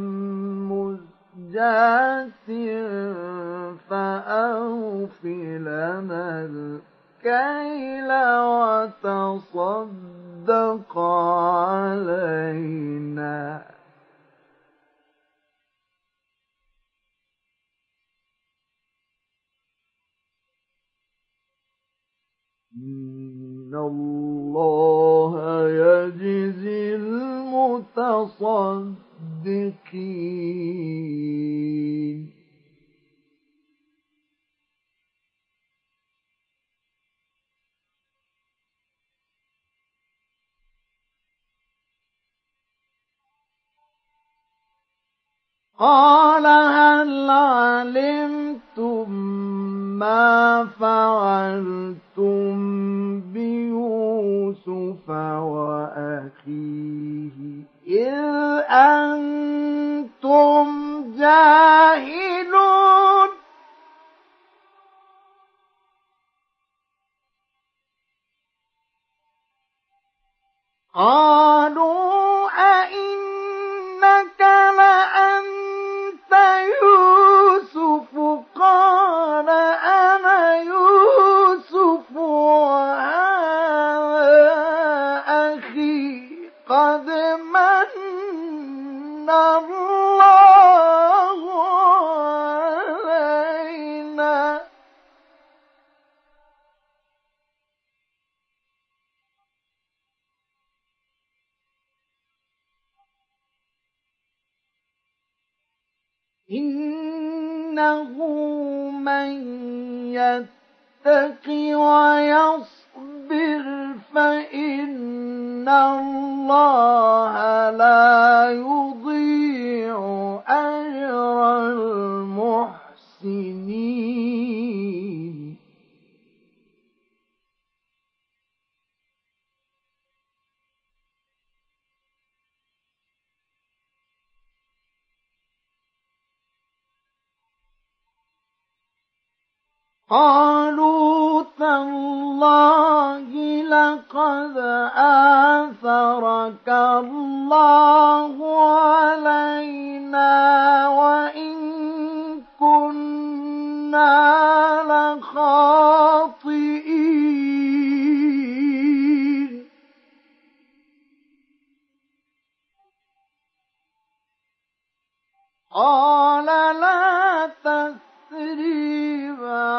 مزجاة فأوف لنا الكيل وتصدق علينا إن الله يجزي المتصدقين. قال هل علمتم ما فعلتم بيوسف وأخيه إذ أنتم جاهلون قالوا أئنك لأنت يوسف قال أنا يوسف وهذا أخي قد من الله علينا إنه من يتق ويصبر فإن الله لا يضيع أجر المحسنين. قالوا تالله لقد آثرك الله علينا وإن كنا لخاطئين. قال لا تثريب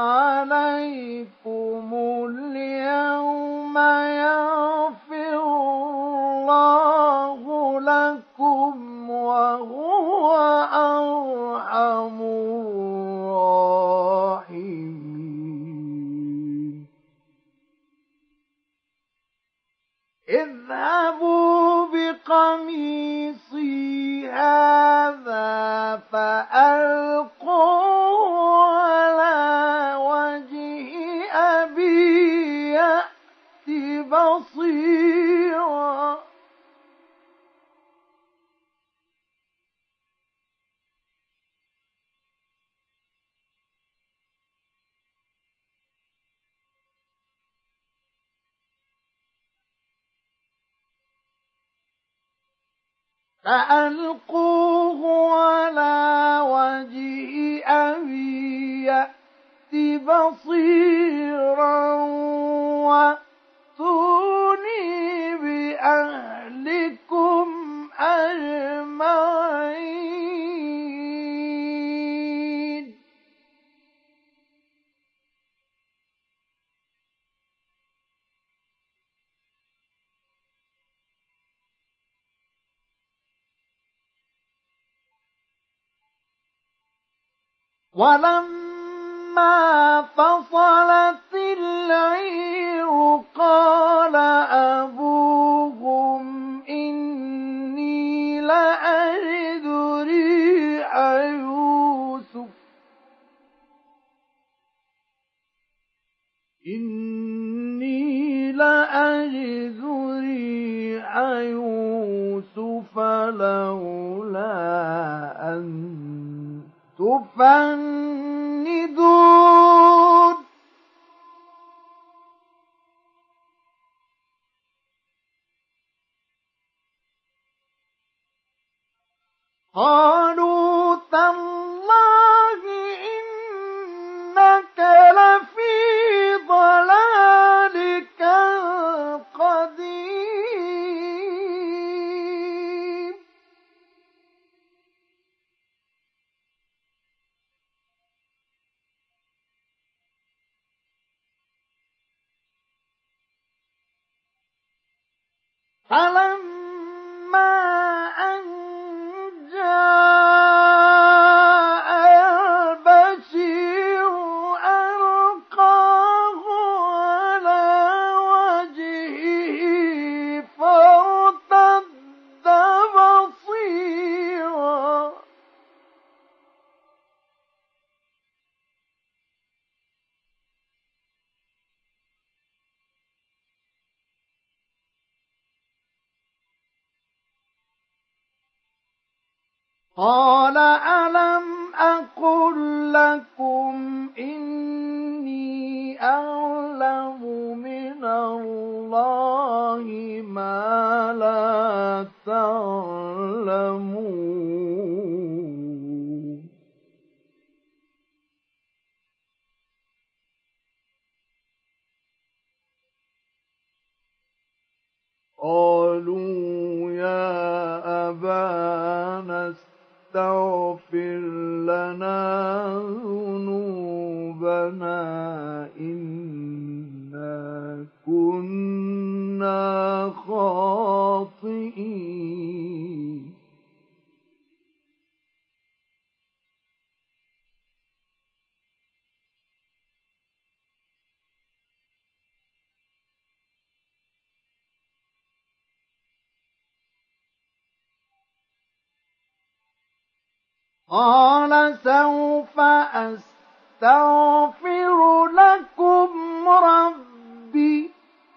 عليكم اليوم يغفر الله لكم وهو أرحم الراحمين. اذهبوا بقميصي هذا فألقوه على وجه أبي يأت بصيرا فألقوه على وجه أبي يأت بصيرا وأتوني بأهلكم أجمعين. ولما فصلت العير قال أبوهم إني لأجد ريح يوسف لولا أن تفندون قالوا تالله إنك لفي ضلالك القديم فلما أن جاء البشير ألقاه على وجهه فارتد بصيرا قال ألم أقل لكم إني أعلم من الله ما لا تعلمون قالوا يا أبانا استغفر لنا ذنوبنا إنا كنا خاطئين قال سوف أستغفر لكم ربي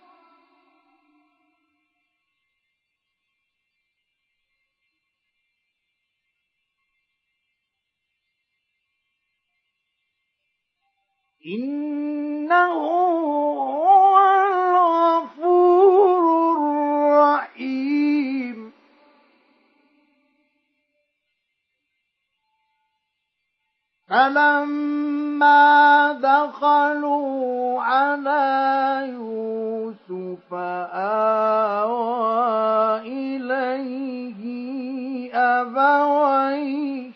إنه هو الغفور الرحيم فلما دخلوا على يوسف آوى إليه أبويه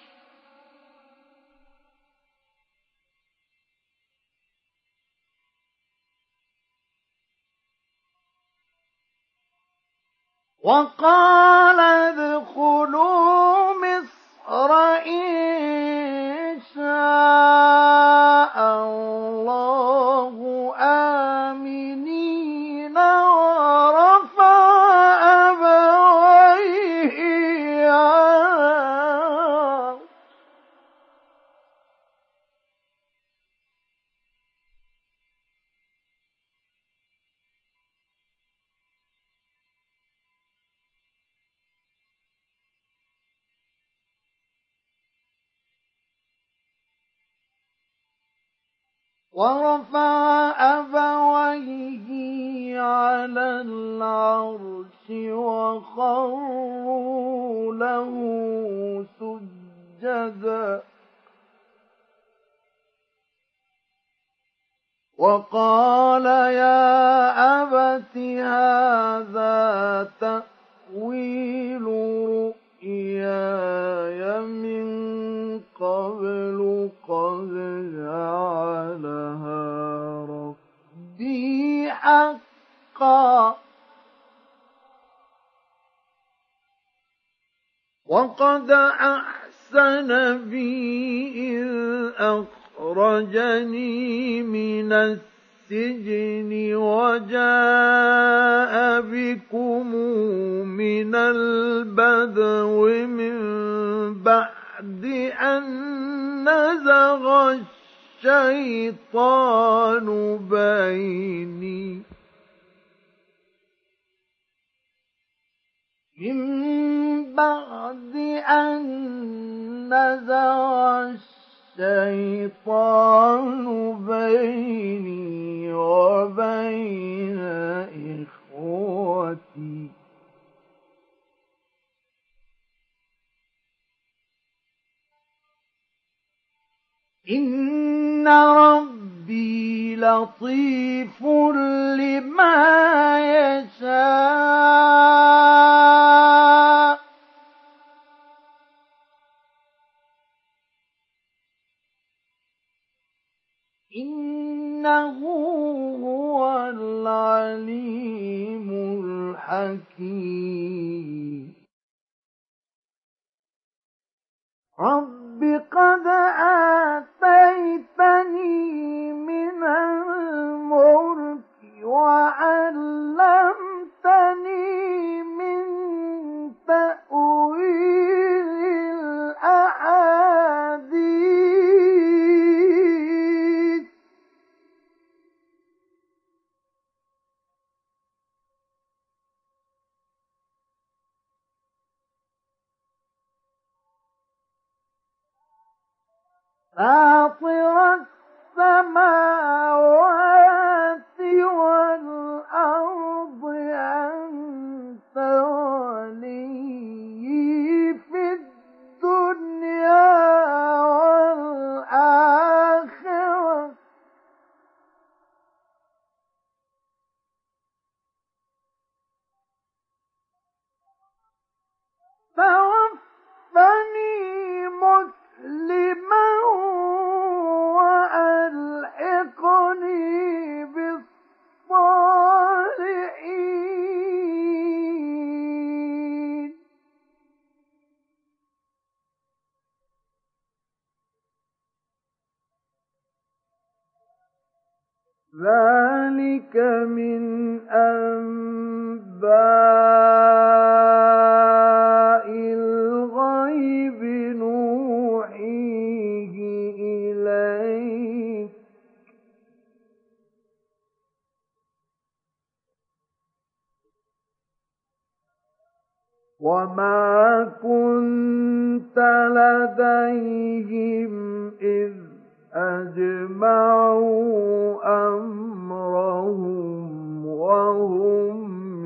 وقال ادخلوا مصر إن شاء الله آمنين ورفع أبويه على العرش وخروا له سجدا وقال يا أبت هذا تأويل رؤياي من قبل قد جعلها ربي حقا وقد أحسن أحسن بي إذ أخرجني من السجن وجاء بكم من البدو من بعد أن نزغ الشيطان بيني من بعد أن نزغ الشيطان بيني وبين إخوتي إن ربي لطيف لما يشاء إنه هو العليم الحكيم رب قد آتيتني من الملك وعلمتني من تأويل الأحاديث فاطر السماوات والأرض أنت ولي في الدنيا والآخرة توفني مسلما وألحقني بالصالحين ذلك من أنباء الغيب نوحيه إليك وما كنت لديهم إذ أجمعوا أمرهم وهم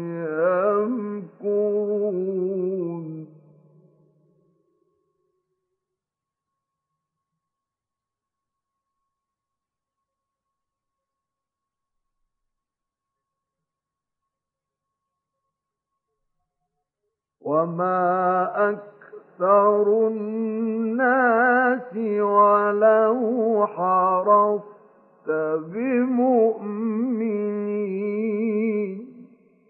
يمكرون وما أكثر الناس ولو حرصت بمؤمنين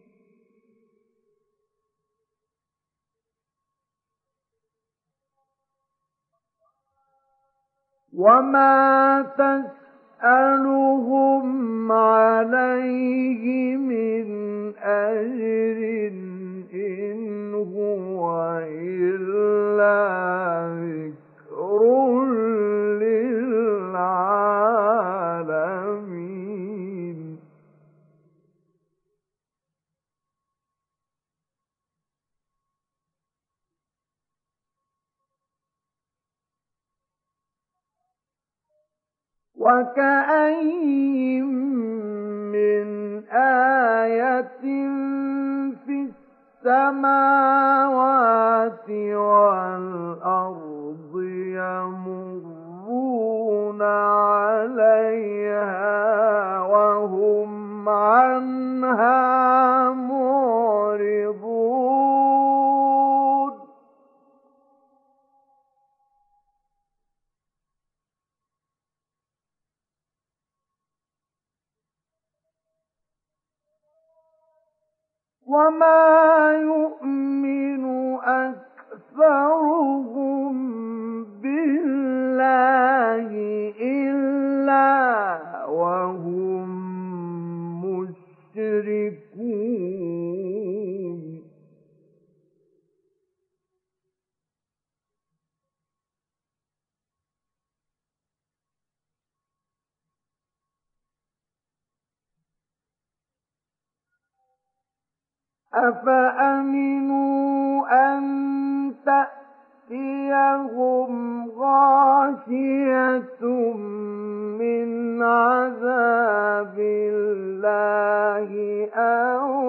وما تسألهم عليه من أجر إن هو إلا ذكر للعالمين وكأين من آية في السماوات والأرض يمرون عليها وهم عنها معرضون وما يؤمن أكثرهم بالله إلا وهم مشركون وما يؤمن أكثرهم بالله إلا وهم مشركون وما يؤمن أكثرهم بالله إلا وهم مشركون وما يؤمن أكثرهم بالله إلا وهم مشركون وما يؤمن أكثرهم بالله إلا وهم مشركون وما يؤمن أكثرهم بالله إلا وهم مشركون يشركون أفأمنوا أن تأتيهم غاشية من عذاب الله أو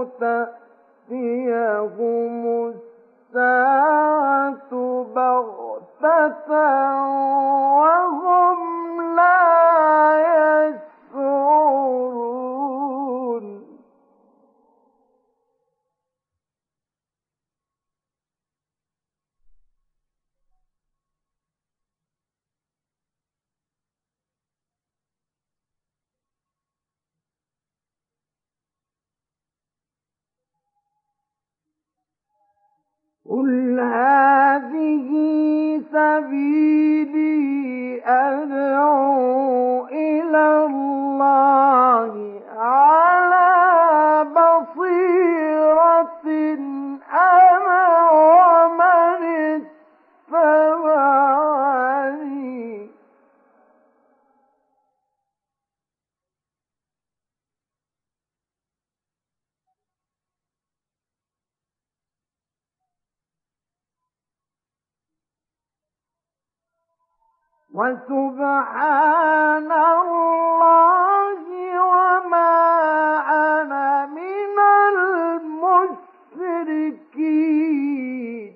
تأتيهم الساعة بغتة وهم لا يشعرون قل هذه سبيلي أدعو إلى الله على بصيرة أنا ومن اتبعني وسبحان الله وما أنا من المشركين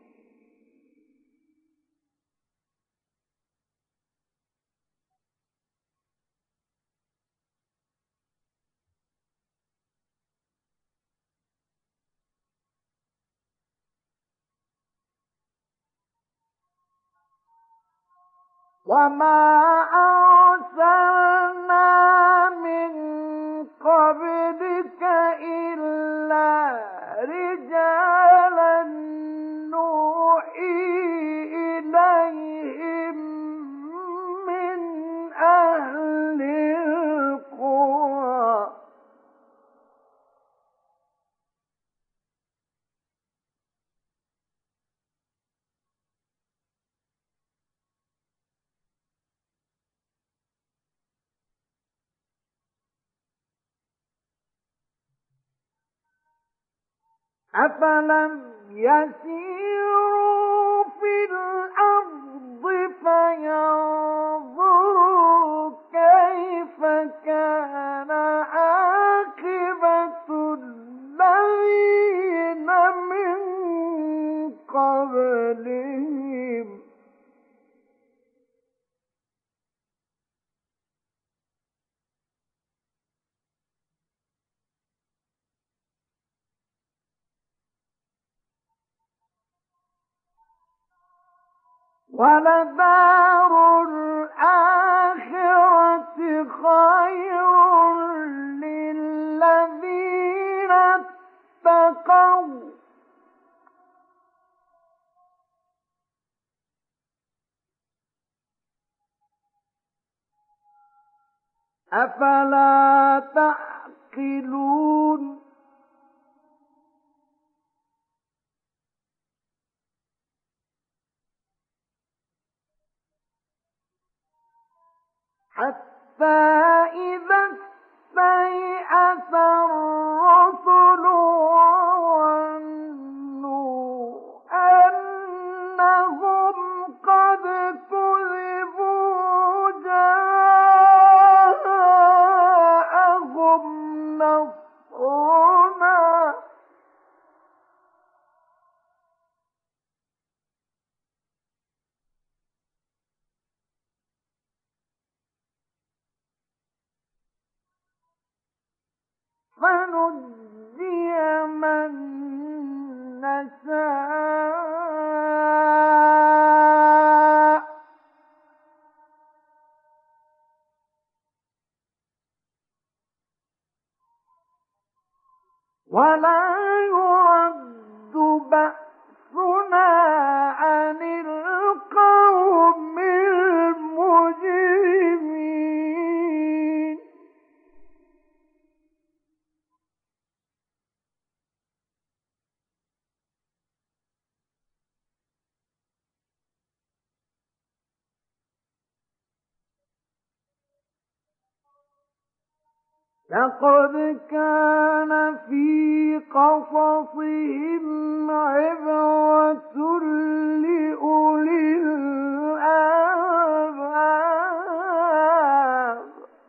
وما أرسلنا من قبلك إلا رجالا نوحي إليهم من أهل القرى أفلم يسيروا في الأرض فينظروا كيف كان عاقبة الذين من قبلهم ولدار الآخرة خير للذين اتقوا أفلا تعقلون حتى إذا استيأس الرسل وظنوا أنهم قد كذبوا جاءهم نصرنا فنجي من نشاء ولا يرد بأسنا عن القوم المجرمين لقد كان في قصصهم عبرة لأولي الألباب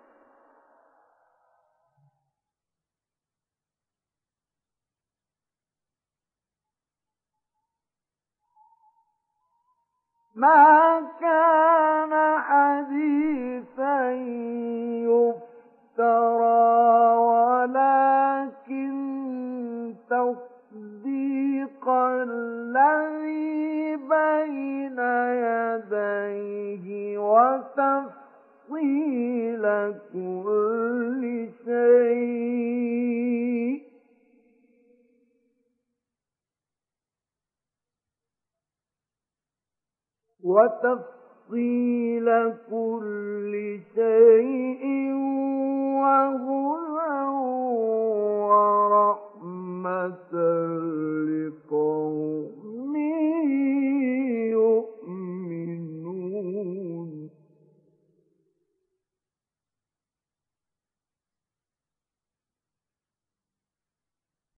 ما كان حديثا يفترى ولكن تصديق الذي بين يديه وتفصيل كل شيء